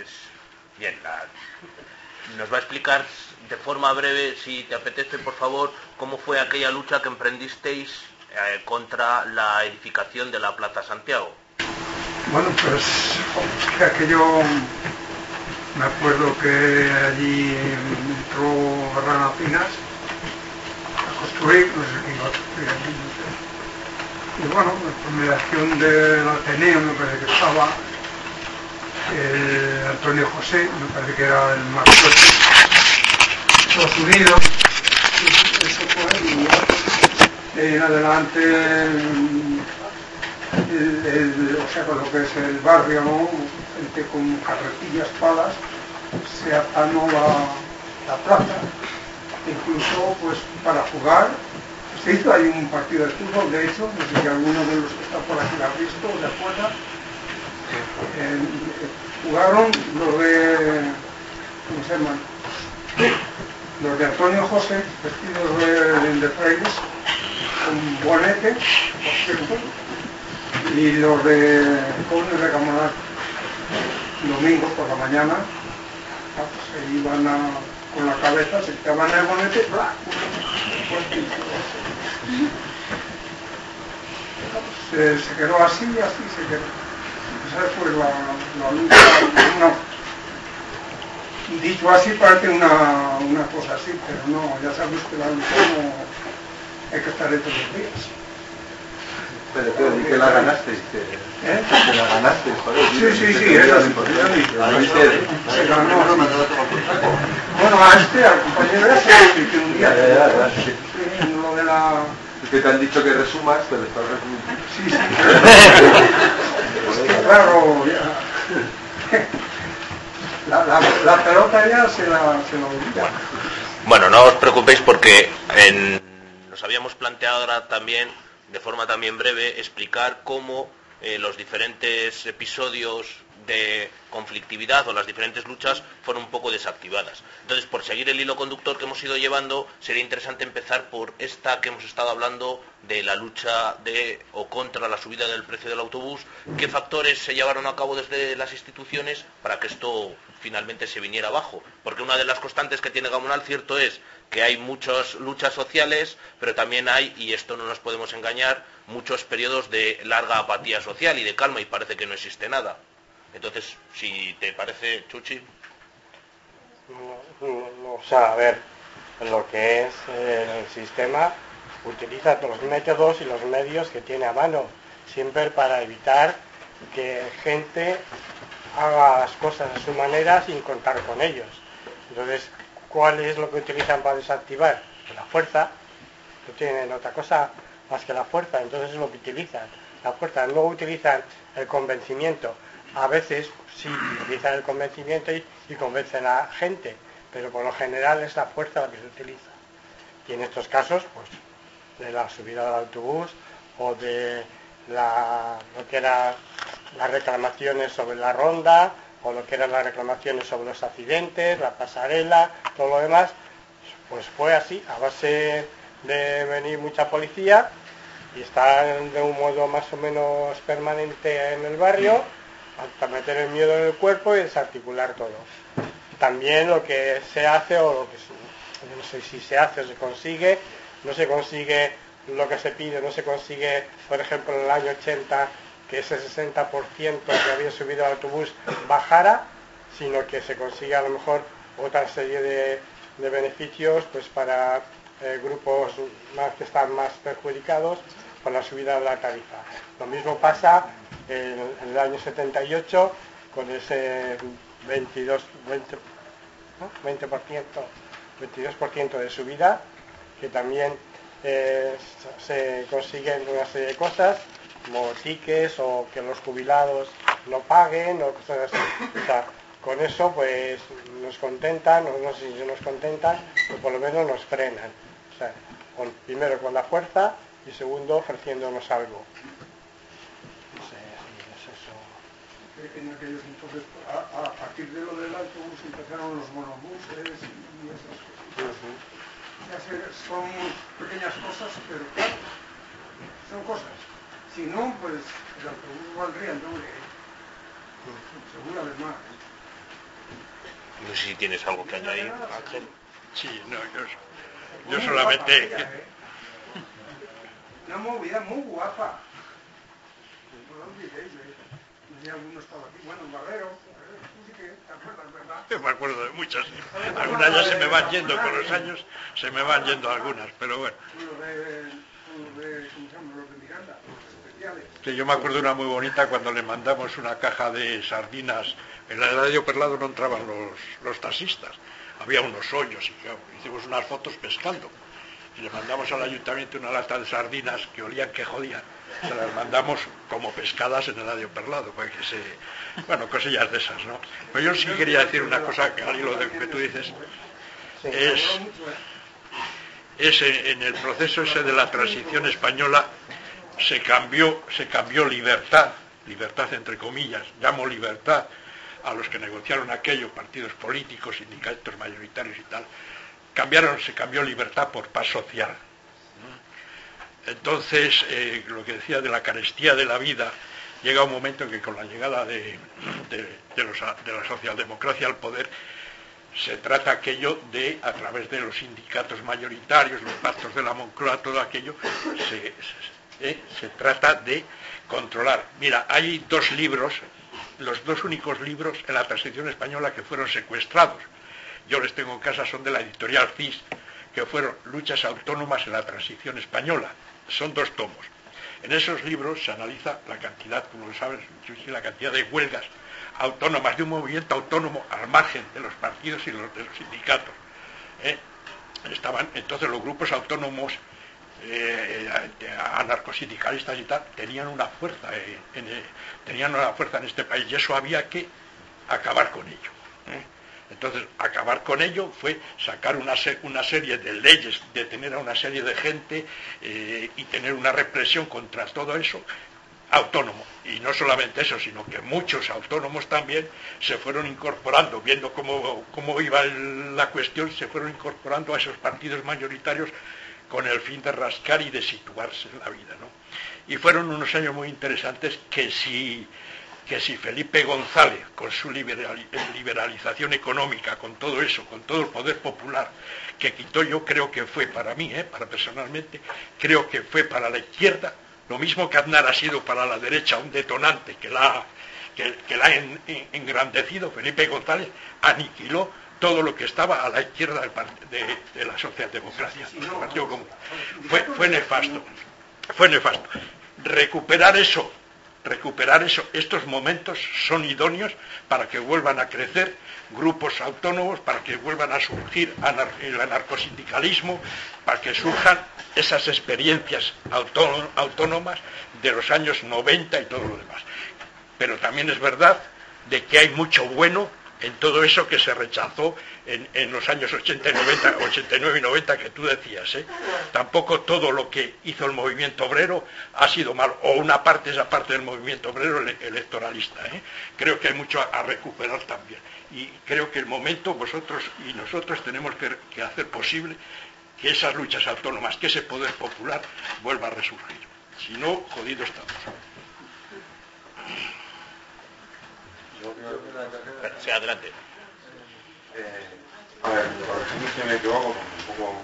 nos va a explicar de forma breve, si te apetece, por favor, cómo fue aquella lucha que emprendisteis contra la edificación de la Plaza Santiago. Bueno, pues que aquello, me acuerdo que allí entró Rana Pinas a construir, no sé quién iba a construir allí, no sé. Y bueno, la promulgación del Ateneo, me parece que estaba Antonio José, me parece que era el más fuerte de Estados Unidos, eso fue, y en adelante o sea, con lo que es el barrio, ¿no?, gente con carretillas, palas, se atanó la plaza, incluso pues para jugar. Se hizo ahí un partido de fútbol, de hecho, no sé si alguno de los que está por aquí lo ha visto o se acuerda. Jugaron los de, ¿cómo se llaman?, los de Antonio José, vestidos de frailes, con bonete, por cierto, y los de jóvenes de Gamonal, domingo por la mañana, se iban con la cabeza, se quitaban el bonete, ¡bla! Se quedó así se quedó. Esa fue la lucha. Dicho así parece una cosa así, pero no, ya sabes que la lucha no hay que estar todos los días. Pero ¿y que la ganaste? ¿Que la ganaste? Sí, era se ganó. Bueno, al compañero ese que un día lo de la... Es que te han dicho que resumas, pero estás resumiendo. Sí. Es que claro, ya... La pelota ya se la olvida. Bueno, no os preocupéis porque nos habíamos planteado ahora también, de forma también breve, explicar cómo los diferentes episodios de conflictividad o las diferentes luchas fueron un poco desactivadas. Entonces, por seguir el hilo conductor que hemos ido llevando, sería interesante empezar por esta que hemos estado hablando de la lucha de o contra la subida del precio del autobús. ¿Qué factores se llevaron a cabo desde las instituciones para que esto finalmente se viniera abajo? Porque una de las constantes que tiene Gamonal, cierto es que hay muchas luchas sociales, pero también hay, y esto no nos podemos engañar, muchos periodos de larga apatía social y de calma, y parece que no existe nada. Entonces, si te parece, Chuchi. O sea, a ver, lo que es el sistema utiliza los métodos y los medios que tiene a mano, siempre para evitar que gente haga las cosas a su manera sin contar con ellos. Entonces, ¿cuál es lo que utilizan para desactivar? Pues la fuerza. No tienen otra cosa más que la fuerza, entonces es lo que utilizan, la fuerza. Luego utilizan el convencimiento. A veces sí utilizan el convencimiento y convencen a gente, pero por lo general es la fuerza la que se utiliza. Y en estos casos, pues, de la subida del autobús o de lo que eran las reclamaciones sobre la ronda, o lo que eran las reclamaciones sobre los accidentes, la pasarela, todo lo demás, pues fue así, a base de venir mucha policía y estar de un modo más o menos permanente en el barrio, hasta meter el miedo en el cuerpo y desarticular todo. También lo que se hace, o lo que no sé si se hace o se consigue, no se consigue lo que se pide, no se consigue, por ejemplo, en el año 80, que ese 60% que había subido al autobús bajara, sino que se consigue a lo mejor otra serie de beneficios pues para grupos más que están más perjudicados por la subida de la tarifa. Lo mismo pasa en el año 78 con ese 22% de subida, que también se consiguen una serie de cosas como tickets o que los jubilados no paguen o cosas así. O sea, con eso pues nos contentan, o no sé si nos contentan, pero por lo menos nos frenan. O sea, primero con la fuerza y segundo ofreciéndonos algo. No sé si es eso. En aquellos entonces, a partir de lo del autobús empezaron los monobuses y esas cosas. Son pequeñas cosas, pero claro, son cosas. Si no, pues el autobús valdría el doble. Seguro además. No sé si tienes algo que añadir, Ángel. Sí, no, yo solamente... Una movida muy guapa. No lo olvidéis, y alguno estaba aquí. Bueno, Barbero, tú sí que te acuerdas, ¿verdad? Yo me acuerdo de muchas. Algunas ya se me van yendo con los años, se me van yendo algunas, pero bueno. Los de Miranda, los especiales. Sí, yo me acuerdo de una muy bonita cuando le mandamos una caja de sardinas. En el Radio Perlado no entraban los taxistas. Había unos hoyos y claro, hicimos unas fotos pescando. Y le mandamos al ayuntamiento una lata de sardinas que olían que jodían. Se las mandamos como pescadas en el Radio Perlado, para que bueno, cosillas de esas, ¿no? Pero yo sí quería decir una cosa que al hilo de lo que tú dices, es en el proceso ese de la transición española se cambió libertad entre comillas, llamo libertad a los que negociaron aquello, partidos políticos, sindicatos mayoritarios y tal, se cambió libertad por paz social. Entonces, lo que decía de la carestía de la vida, llega un momento en que con la llegada de la socialdemocracia al poder, se trata aquello de, a través de los sindicatos mayoritarios, los pactos de la Moncloa, todo aquello, se trata de controlar. Mira, hay dos libros, los dos únicos libros en la transición española que fueron secuestrados. Yo les tengo en casa, son de la editorial CIS, que fueron Luchas autónomas en la transición española. Son 2 tomos. En esos libros se analiza la cantidad, como lo sabes, la cantidad de huelgas autónomas de un movimiento autónomo al margen de los partidos y de los sindicatos. Estaban entonces los grupos autónomos anarcosindicalistas y tal, tenían una fuerza en este país, y eso había que acabar con ello. Entonces, acabar con ello fue sacar una serie de leyes, detener a una serie de gente y tener una represión contra todo eso, autónomo. Y no solamente eso, sino que muchos autónomos también se fueron incorporando, viendo cómo iba la cuestión, se fueron incorporando a esos partidos mayoritarios con el fin de rascar y de situarse en la vida, ¿no? Y fueron unos años muy interesantes que si Felipe González, con su liberalización económica, con todo eso, con todo el poder popular que quitó, yo creo que fue para mí, para personalmente, creo que fue para la izquierda, lo mismo que Aznar ha sido para la derecha un detonante que la ha engrandecido. Felipe González aniquiló todo lo que estaba a la izquierda de la socialdemocracia, del Partido Común. Fue nefasto. Recuperar eso, estos momentos son idóneos para que vuelvan a crecer grupos autónomos, para que vuelvan a surgir el anarcosindicalismo, para que surjan esas experiencias autónomas de los años 90 y todo lo demás. Pero también es verdad de que hay mucho bueno en todo eso que se rechazó en los años 89 y 90 que tú decías, ¿eh? Tampoco todo lo que hizo el movimiento obrero ha sido malo, o esa parte del movimiento obrero electoralista, ¿eh? Creo que hay mucho a recuperar también. Y creo que el momento, vosotros y nosotros tenemos que hacer posible que esas luchas autónomas, que ese poder popular vuelva a resurgir. Si no, jodidos estamos. Sí, adelante. A ver, corregidme si me equivoco, un poco...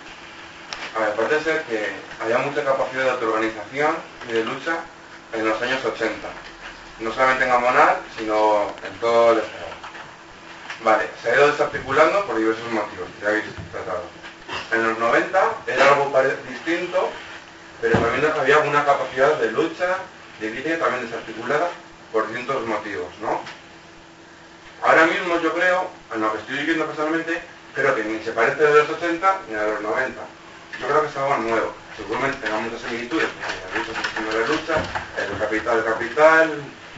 A ver, parece ser que había mucha capacidad de autoorganización y de lucha en los años 80. No solamente en Gamonal, sino en todo el Estado. Vale, se ha ido desarticulando por diversos motivos, que habéis tratado. En los 90 era algo distinto, pero también había una capacidad de lucha, de crítica también desarticulada por distintos motivos, ¿no? Ahora mismo yo creo, en lo que estoy viviendo personalmente, creo que ni se parece de los 80 ni a los 90. Yo creo que es algo nuevo. Seguramente tenga muchas similitudes, la lucha es la lucha, el capital,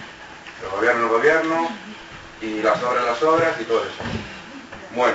el gobierno, y las obras y todo eso. Bueno,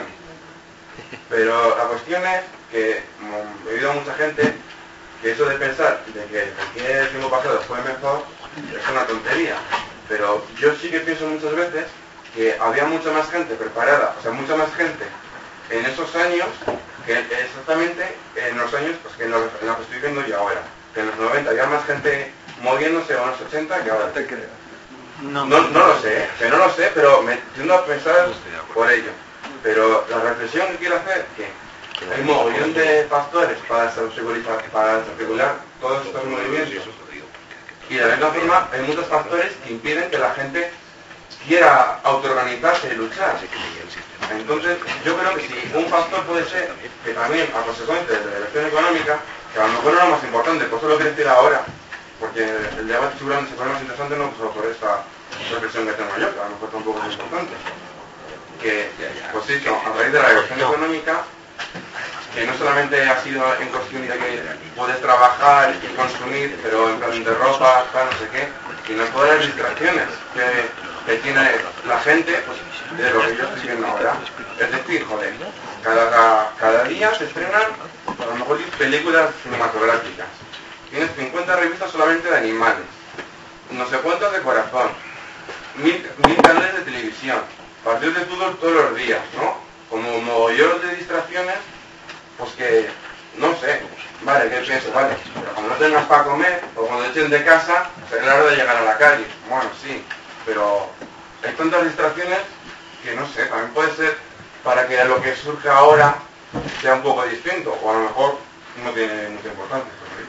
pero la cuestión es que he oído a mucha gente que eso de pensar de que el tiempo pasado fue mejor es una tontería, pero yo sí que pienso muchas veces que había mucha más gente preparada, o sea, mucha más gente en esos años que exactamente en los años pues, que en lo que estoy viendo yo ahora, que en los 90 había más gente moviéndose, o en los 80 que ahora. Te creo. No lo sé, que no lo sé, pero me tiendo a pensar por ello. Pero la reflexión que quiero hacer es que hay un montón de factores para desarticular todos estos movimientos. Y de la misma forma hay muchos factores que impiden que la gente quiera autoorganizarse y luchar. Entonces, yo creo que si un factor puede ser que también, a consecuencia de la elección económica, que a lo mejor no es lo más importante, por eso lo quiero decir ahora, porque el debate seguramente se pone más interesante no solo por esta reflexión que tengo yo, que a lo mejor tampoco es importante. Que, pues sí, a raíz de la elección económica, que no solamente ha sido en cuestión de que puedes trabajar y consumir, pero en plan de ropa, tal, no sé qué, sino todas las distracciones que tiene la gente, pues, de lo que yo estoy viendo ahora. Es decir, joder, cada día se estrenan, a lo mejor, películas cinematográficas. Tienes 50 revistas solamente de animales, no sé cuántas de corazón, 1000 canales de televisión, partidos de fútbol todos los días, ¿no? Como mogollón de distracciones, pues que, no sé, vale, ¿qué pienso? Vale, pero cuando no tengas para comer, o cuando echen de casa, será la hora de llegar a la calle. Bueno, sí, pero hay tantas distracciones que no sé, también puede ser para que lo que surge ahora sea un poco distinto, o a lo mejor no tiene mucha importancia.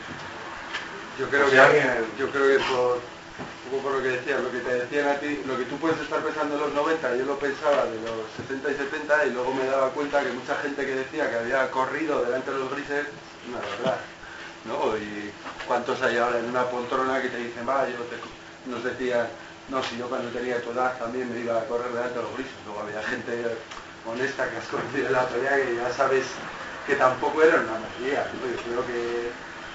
Yo creo que por lo que decías, lo que te decían a ti, lo que tú puedes estar pensando en los 90, yo lo pensaba de los 60 y 70 y luego me daba cuenta que mucha gente que decía que había corrido delante de los grises, no es verdad, ¿no? Y cuántos hay ahora en una poltrona que te dicen, nos decían, no, si yo cuando tenía tu edad también me iba a correr delante de los grises, luego había gente honesta que has conocido en la teoría que ya sabes que tampoco era una mayoría, ¿no? Yo creo que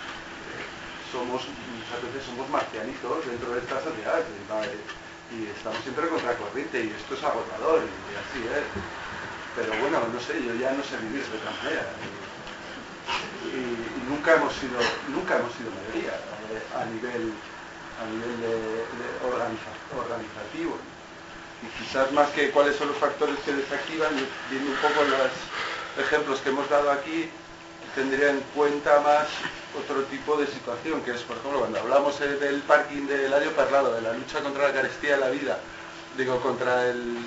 muchas veces somos marcianitos dentro de esta sociedad y estamos siempre contracorriente y esto es agotador y así es. Pero bueno, no sé, yo ya no sé vivir de otra manera. Y nunca hemos sido mayoría a nivel a nivel organizativo. Y quizás más que cuáles son los factores que desactivan, viendo un poco los ejemplos que hemos dado aquí, tendría en cuenta más otro tipo de situación, que es, por ejemplo, cuando hablamos del parking de Eladio Parlado, de la lucha contra la carestía de la vida, digo, contra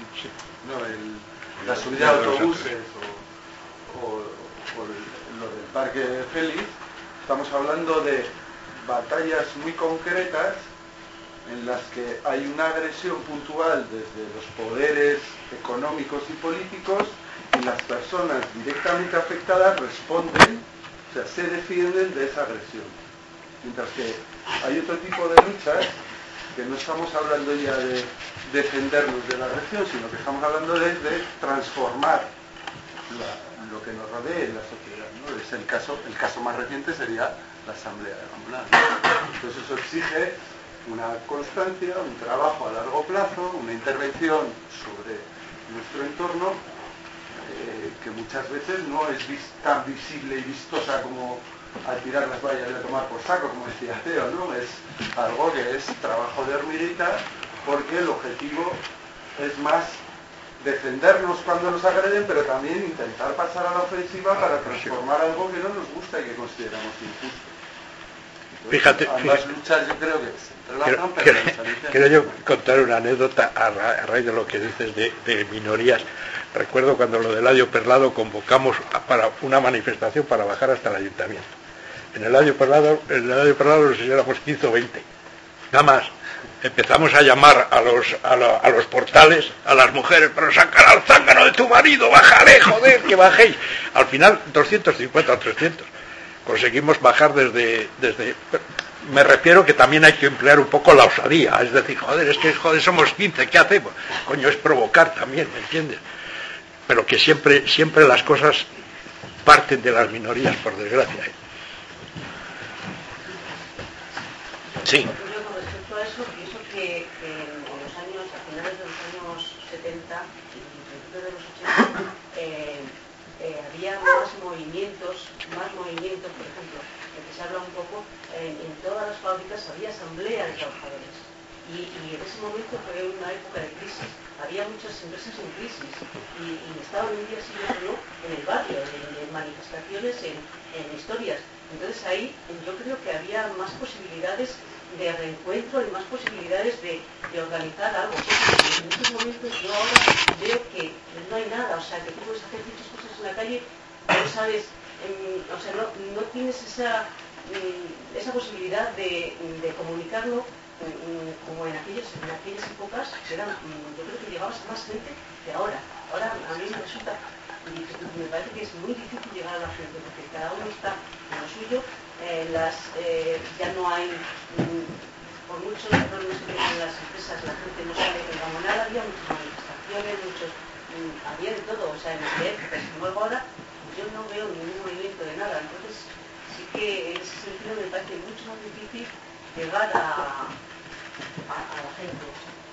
la subida de autobuses o lo del Parque Félix, estamos hablando de batallas muy concretas en las que hay una agresión puntual desde los poderes económicos y políticos y las personas directamente afectadas responden, o sea, se defienden de esa agresión. Mientras que hay otro tipo de luchas que no estamos hablando ya de defendernos de la agresión, sino que estamos hablando de transformar lo que nos rodea en la sociedad, ¿no? Es el caso más reciente sería la Asamblea de Gamonal. Entonces eso exige una constancia, un trabajo a largo plazo, una intervención sobre nuestro entorno que muchas veces no es tan visible y vistosa como al tirar las vallas y a tomar por saco, como decía Teo, ¿no? Es algo que es trabajo de hormiguita, porque el objetivo es más defendernos cuando nos agreden, pero también intentar pasar a la ofensiva para transformar algo que no nos gusta y que consideramos injusto. Entonces, ambas luchas yo creo que se entrelazan, pero quiero yo contar una anécdota a raíz de lo que dices de minorías. Recuerdo cuando lo de Eladio Parlado convocamos para una manifestación para bajar hasta el ayuntamiento. En el Eladio Parlado no sé si éramos 15 o 20, nada más. Empezamos a llamar a los portales, a las mujeres, pero sacar al zángano de tu marido, bájale, joder, que bajéis. Al final 250 o 300. Conseguimos bajar desde... Me refiero que también hay que emplear un poco la osadía, es decir, joder, somos 15, ¿qué hacemos? Coño, es provocar también, ¿me entiendes? Pero que siempre las cosas parten de las minorías, por desgracia. Sí. Yo con respecto a eso, pienso que en los años, a finales de los años 70 y principios de los 80, había más movimientos, por ejemplo, de que se habla un poco, en todas las fábricas había asamblea de trabajadores. Y en ese momento fue una época de crisis, había muchas empresas en crisis y estaban un día sí y otro no en el barrio, en manifestaciones, en historias. Entonces ahí yo creo que había más posibilidades de reencuentro y más posibilidades de organizar algo. En estos momentos yo ahora veo que no hay nada, o sea, que tú puedes hacer muchas cosas en la calle, no sabes, o sea, no tienes esa posibilidad de comunicarlo como en aquellas épocas, yo creo que llegabas a más gente que ahora. Ahora a mí me resulta difícil, me parece que es muy difícil llegar a la gente, porque cada uno está en lo suyo, ya no hay, por muchos errores que tienen las empresas, la gente no sale de Gamonal, había muchas manifestaciones, había de todo, o sea, en las épocas, como ahora, yo no veo ningún movimiento de nada, entonces sí que en ese sentido me parece mucho más difícil llegar a la gente.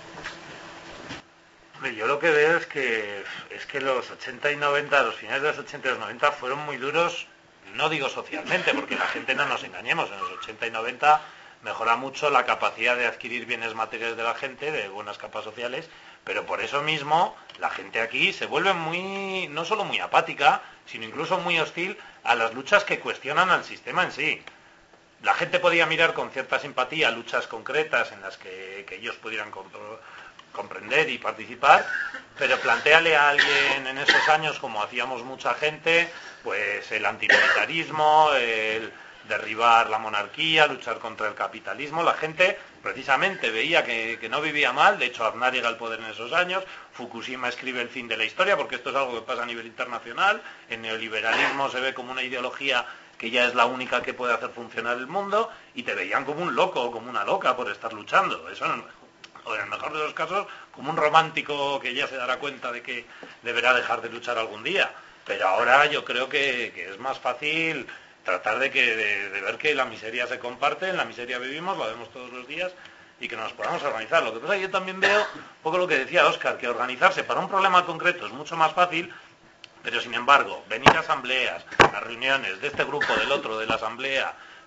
Yo lo que veo es que los 80 y 90, los finales de los 80 y los 90 fueron muy duros, no digo socialmente, porque la gente, no nos engañemos, en los 80 y 90 mejora mucho la capacidad de adquirir bienes materiales de la gente, de buenas capas sociales, pero por eso mismo la gente aquí se vuelve no solo muy apática, sino incluso muy hostil a las luchas que cuestionan al sistema en sí. La gente podía mirar con cierta simpatía luchas concretas en las que ellos pudieran comprender y participar, pero plantéale a alguien en esos años, como hacíamos mucha gente, pues el antimilitarismo, el derribar la monarquía, luchar contra el capitalismo. La gente precisamente veía que no vivía mal. De hecho, Aznar llega al poder en esos años, Fukushima escribe el fin de la historia, porque esto es algo que pasa a nivel internacional. El neoliberalismo se ve como una ideología que ya es la única que puede hacer funcionar el mundo, y te veían como un loco o como una loca por estar luchando. Eso o en el mejor de los casos, como un romántico que ya se dará cuenta de que deberá dejar de luchar algún día. Pero ahora yo creo que es más fácil tratar de ver que la miseria se comparte, en la miseria vivimos, la vemos todos los días, y que nos podamos organizar. Lo que pasa es que yo también veo un poco lo que decía Óscar, que organizarse para un problema concreto es mucho más fácil, pero sin embargo, venir a asambleas, a reuniones de este grupo, del otro, de la asamblea,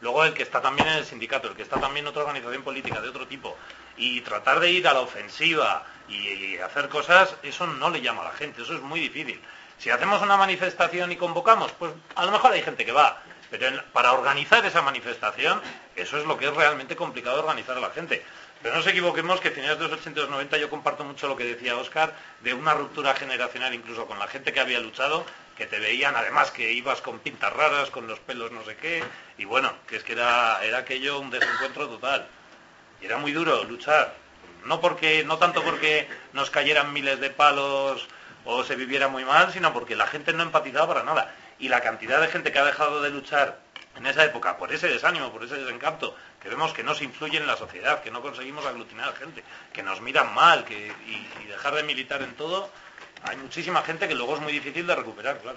luego el que está también en el sindicato, el que está también en otra organización política de otro tipo, y tratar de ir a la ofensiva y hacer cosas, eso no le llama a la gente, eso es muy difícil. Si hacemos una manifestación y convocamos, pues a lo mejor hay gente que va, pero para organizar esa manifestación, eso es lo que es realmente complicado organizar a la gente. Pero no nos equivoquemos que a finales de los 80 y los 90 yo comparto mucho lo que decía Óscar, de una ruptura generacional incluso con la gente que había luchado, que te veían, además que ibas con pintas raras, con los pelos no sé qué, y bueno, que es que era aquello un desencuentro total. Y era muy duro luchar, no tanto porque nos cayeran miles de palos o se viviera muy mal, sino porque la gente no empatizaba para nada. Y la cantidad de gente que ha dejado de luchar en esa época, por ese desánimo, por ese desencanto, que vemos que nos influye en la sociedad, que no conseguimos aglutinar gente, que nos miran mal, y dejar de militar en todo, hay muchísima gente que luego es muy difícil de recuperar, claro.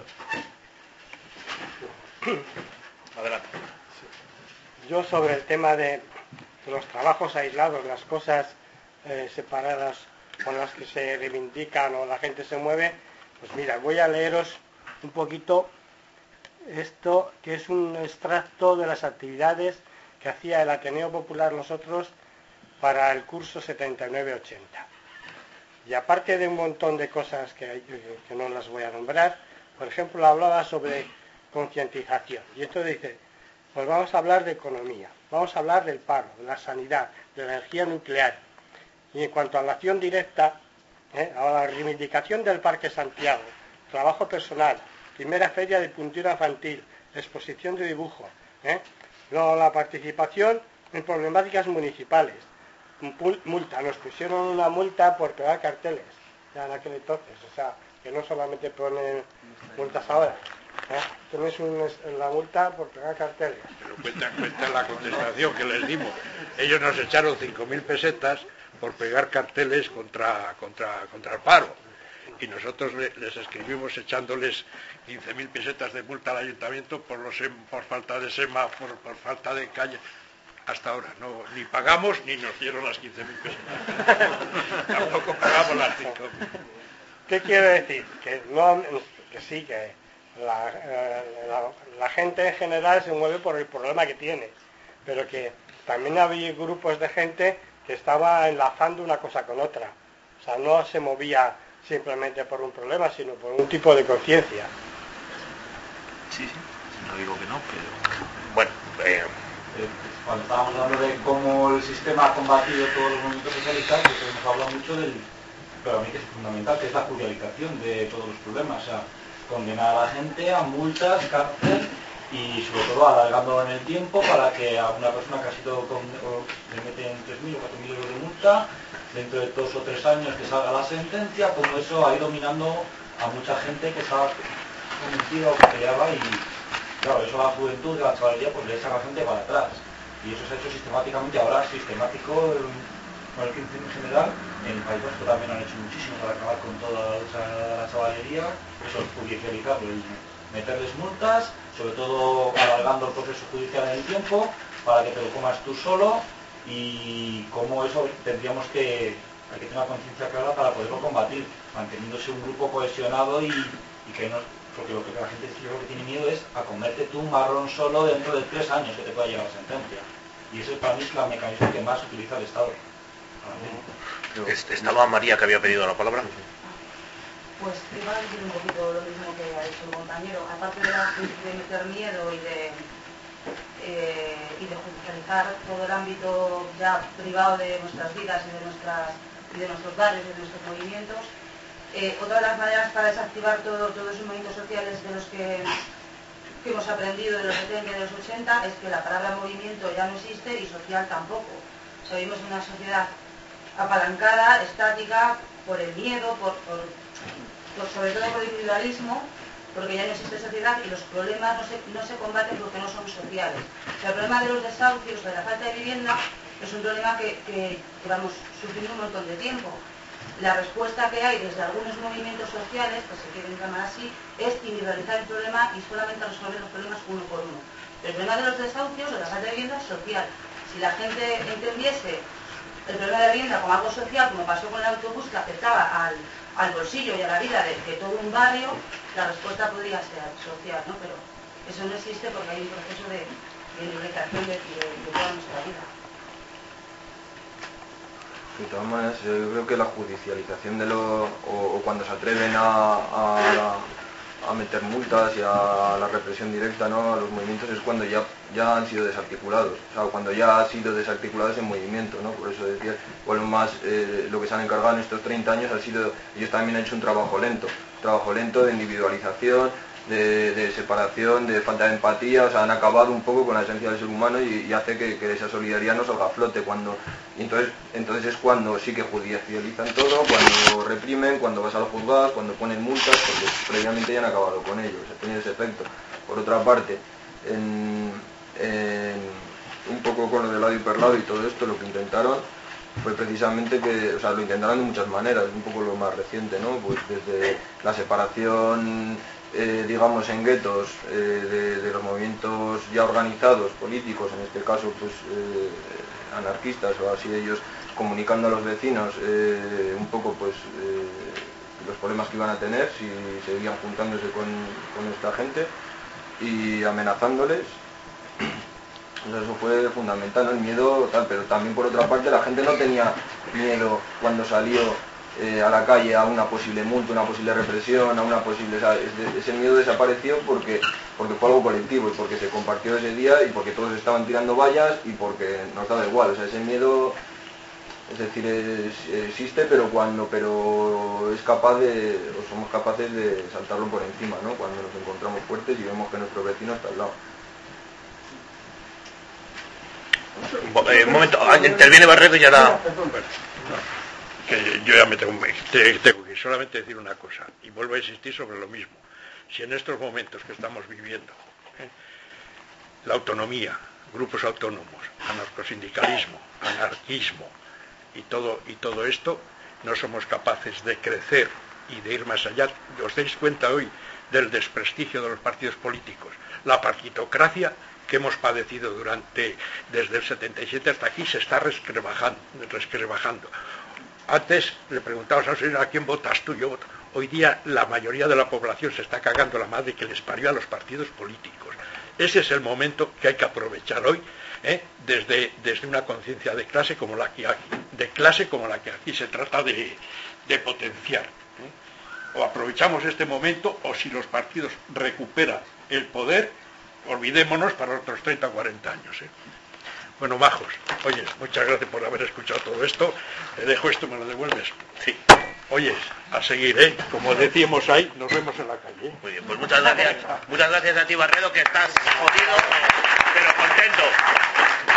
Adelante. Yo sobre el tema de los trabajos aislados, las cosas separadas con las que se reivindican o la gente se mueve, pues mira, voy a leeros un poquito esto, que es un extracto de las actividades que hacía el Ateneo Popular Nosotros para el curso 79-80. Y aparte de un montón de cosas que no las voy a nombrar, por ejemplo, hablaba sobre concientización. Y entonces dice, pues vamos a hablar de economía, vamos a hablar del paro, de la sanidad, de la energía nuclear. Y en cuanto a la acción directa, a la reivindicación del Parque Santiago, trabajo personal, primera feria de pintura infantil, exposición de dibujo, luego la participación en problemáticas municipales, multa, nos pusieron una multa por pegar carteles, ya en aquel entonces, o sea, que no solamente ponen multas ahora, tienes la multa por pegar carteles. Pero cuenta la contestación que les dimos, ellos nos echaron 5.000 pesetas por pegar carteles contra el paro, y nosotros les escribimos echándoles 15.000 pesetas de multa al ayuntamiento por falta de semáforo, por falta de calle. Hasta ahora no, ni pagamos ni nos dieron las 15.000 pesetas. Tampoco pagamos las 5.000. ¿Qué quiere decir? Que sí, que la gente en general se mueve por el problema que tiene, pero que también había grupos de gente que estaba enlazando una cosa con otra. O sea, no se movía simplemente por un problema, sino por un tipo de conciencia. Sí, no digo que no, pero... Bueno, cuando estábamos hablando de cómo el sistema ha combatido todos los movimientos socialistas, pues hemos hablado mucho pero a mí que es fundamental, que es la judicialización de todos los problemas, o sea, condenar a la gente a multas, cárcel y sobre todo alargándolo en el tiempo para que a una persona que ha sido le meten 3.000 o 4.000 euros de multa, dentro de 2 o 3 años que salga la sentencia, como eso ha ido dominando a mucha gente que estaba convencida o que peleaba y claro, eso a la juventud, a la chavalería, pues le echa a la gente para atrás. Y eso se ha hecho sistemáticamente, ahora sistemático con el 15 en general. En el País Vasco también han hecho muchísimo para acabar con toda la chavalería, eso es judicializarlo, meterles multas, sobre todo alargando el proceso judicial en el tiempo, para que te lo comas tú solo, y como eso tendríamos que tener una conciencia clara para poderlo combatir, manteniéndose un grupo cohesionado y que no... Porque lo que la gente yo creo que tiene miedo es a comerte tú un marrón solo dentro de 3 años que te pueda llegar la sentencia. Y ese para mí es el mecanismo que más utiliza el Estado. Estaba María, que había pedido la palabra. Pues iba a decir un poquito lo mismo que ha dicho el compañero. Aparte de meter miedo y de judicializar todo el ámbito ya privado de nuestras vidas y de nuestros barrios y de nuestros movimientos, otra de las maneras para desactivar todos esos movimientos sociales de los que hemos aprendido de los 70 y de los 80 es que la palabra movimiento ya no existe y social tampoco. O sea, vivimos en una sociedad apalancada, estática, por el miedo, sobre todo por el individualismo, porque ya no existe sociedad y los problemas no se combaten porque no son sociales. O sea, el problema de los desahucios, de la falta de vivienda, es un problema que vamos sufriendo un montón de tiempo. La respuesta que hay desde algunos movimientos sociales, que se quieren llamar así, es individualizar el problema y solamente resolver los problemas uno por uno. El problema de los desahucios, de la falta de vivienda, es social. Si la gente entendiese el problema de la vivienda como algo social, como pasó con el autobús que afectaba al bolsillo y a la vida de todo un barrio, la respuesta podría ser social, ¿no? Pero eso no existe porque hay un proceso de en organización de toda nuestra vida. De todas maneras, yo creo que la judicialización de o cuando se atreven a meter multas y a la represión directa, ¿no?, a los movimientos, es cuando ya han sido desarticulados, o sea, cuando ya ha sido desarticulado ese movimiento, ¿no? Por eso decía, igual más lo que se han encargado en estos 30 años ha sido, ellos también han hecho un trabajo lento de individualización, de separación, de falta de empatía, o sea, han acabado un poco con la esencia del ser humano y hace que esa solidaridad no salga a flote entonces es cuando sí que judicializan todo, cuando reprimen, cuando vas a los juzgados, cuando ponen multas, porque previamente ya han acabado con ello, o sea, tiene ese efecto. Por otra parte, un poco con lo del lado hiperlado y todo esto, lo que intentaron fue precisamente que, o sea, lo intentaron de muchas maneras, un poco lo más reciente, ¿no? Pues desde la separación, digamos, en guetos de los movimientos ya organizados, políticos, en este caso, pues anarquistas o así, ellos comunicando a los vecinos un poco, pues, los problemas que iban a tener si seguían juntándose con esta gente y amenazándoles. Eso fue fundamental, ¿no? El miedo, tal, pero también por otra parte la gente no tenía miedo cuando salió a la calle a una posible multa, una posible represión, a una posible... O sea, ese miedo desapareció porque fue algo colectivo y porque se compartió ese día y porque todos estaban tirando vallas y porque nos daba igual. O sea, ese miedo, es decir, existe, pero es capaz o somos capaces de saltarlo por encima, ¿no? Cuando nos encontramos fuertes y vemos que nuestro vecino está al lado. Un momento, interviene Barredo y ya da... Que yo ya tengo que solamente decir una cosa, y vuelvo a insistir sobre lo mismo. Si en estos momentos que estamos viviendo, la autonomía, grupos autónomos, anarcosindicalismo, anarquismo y todo esto, no somos capaces de crecer y de ir más allá, os dais cuenta hoy del desprestigio de los partidos políticos, la partitocracia que hemos padecido desde el 77 hasta aquí se está resquebrajando. Antes le preguntabas al señor, ¿a quién votas tú? Yo voto. Hoy día la mayoría de la población se está cagando la madre que les parió a los partidos políticos. Ese es el momento que hay que aprovechar hoy, desde una conciencia de clase como la que aquí se trata de potenciar. O aprovechamos este momento, o si los partidos recuperan el poder, olvidémonos para otros 30 o 40 años. Bueno, majos, oye, muchas gracias por haber escuchado todo esto. Te dejo esto, ¿me lo devuelves? Sí. Oyes, a seguir, como decíamos ahí, nos vemos en la calle. Muy bien, pues muchas gracias a ti, Barredo, que estás jodido, pero contento.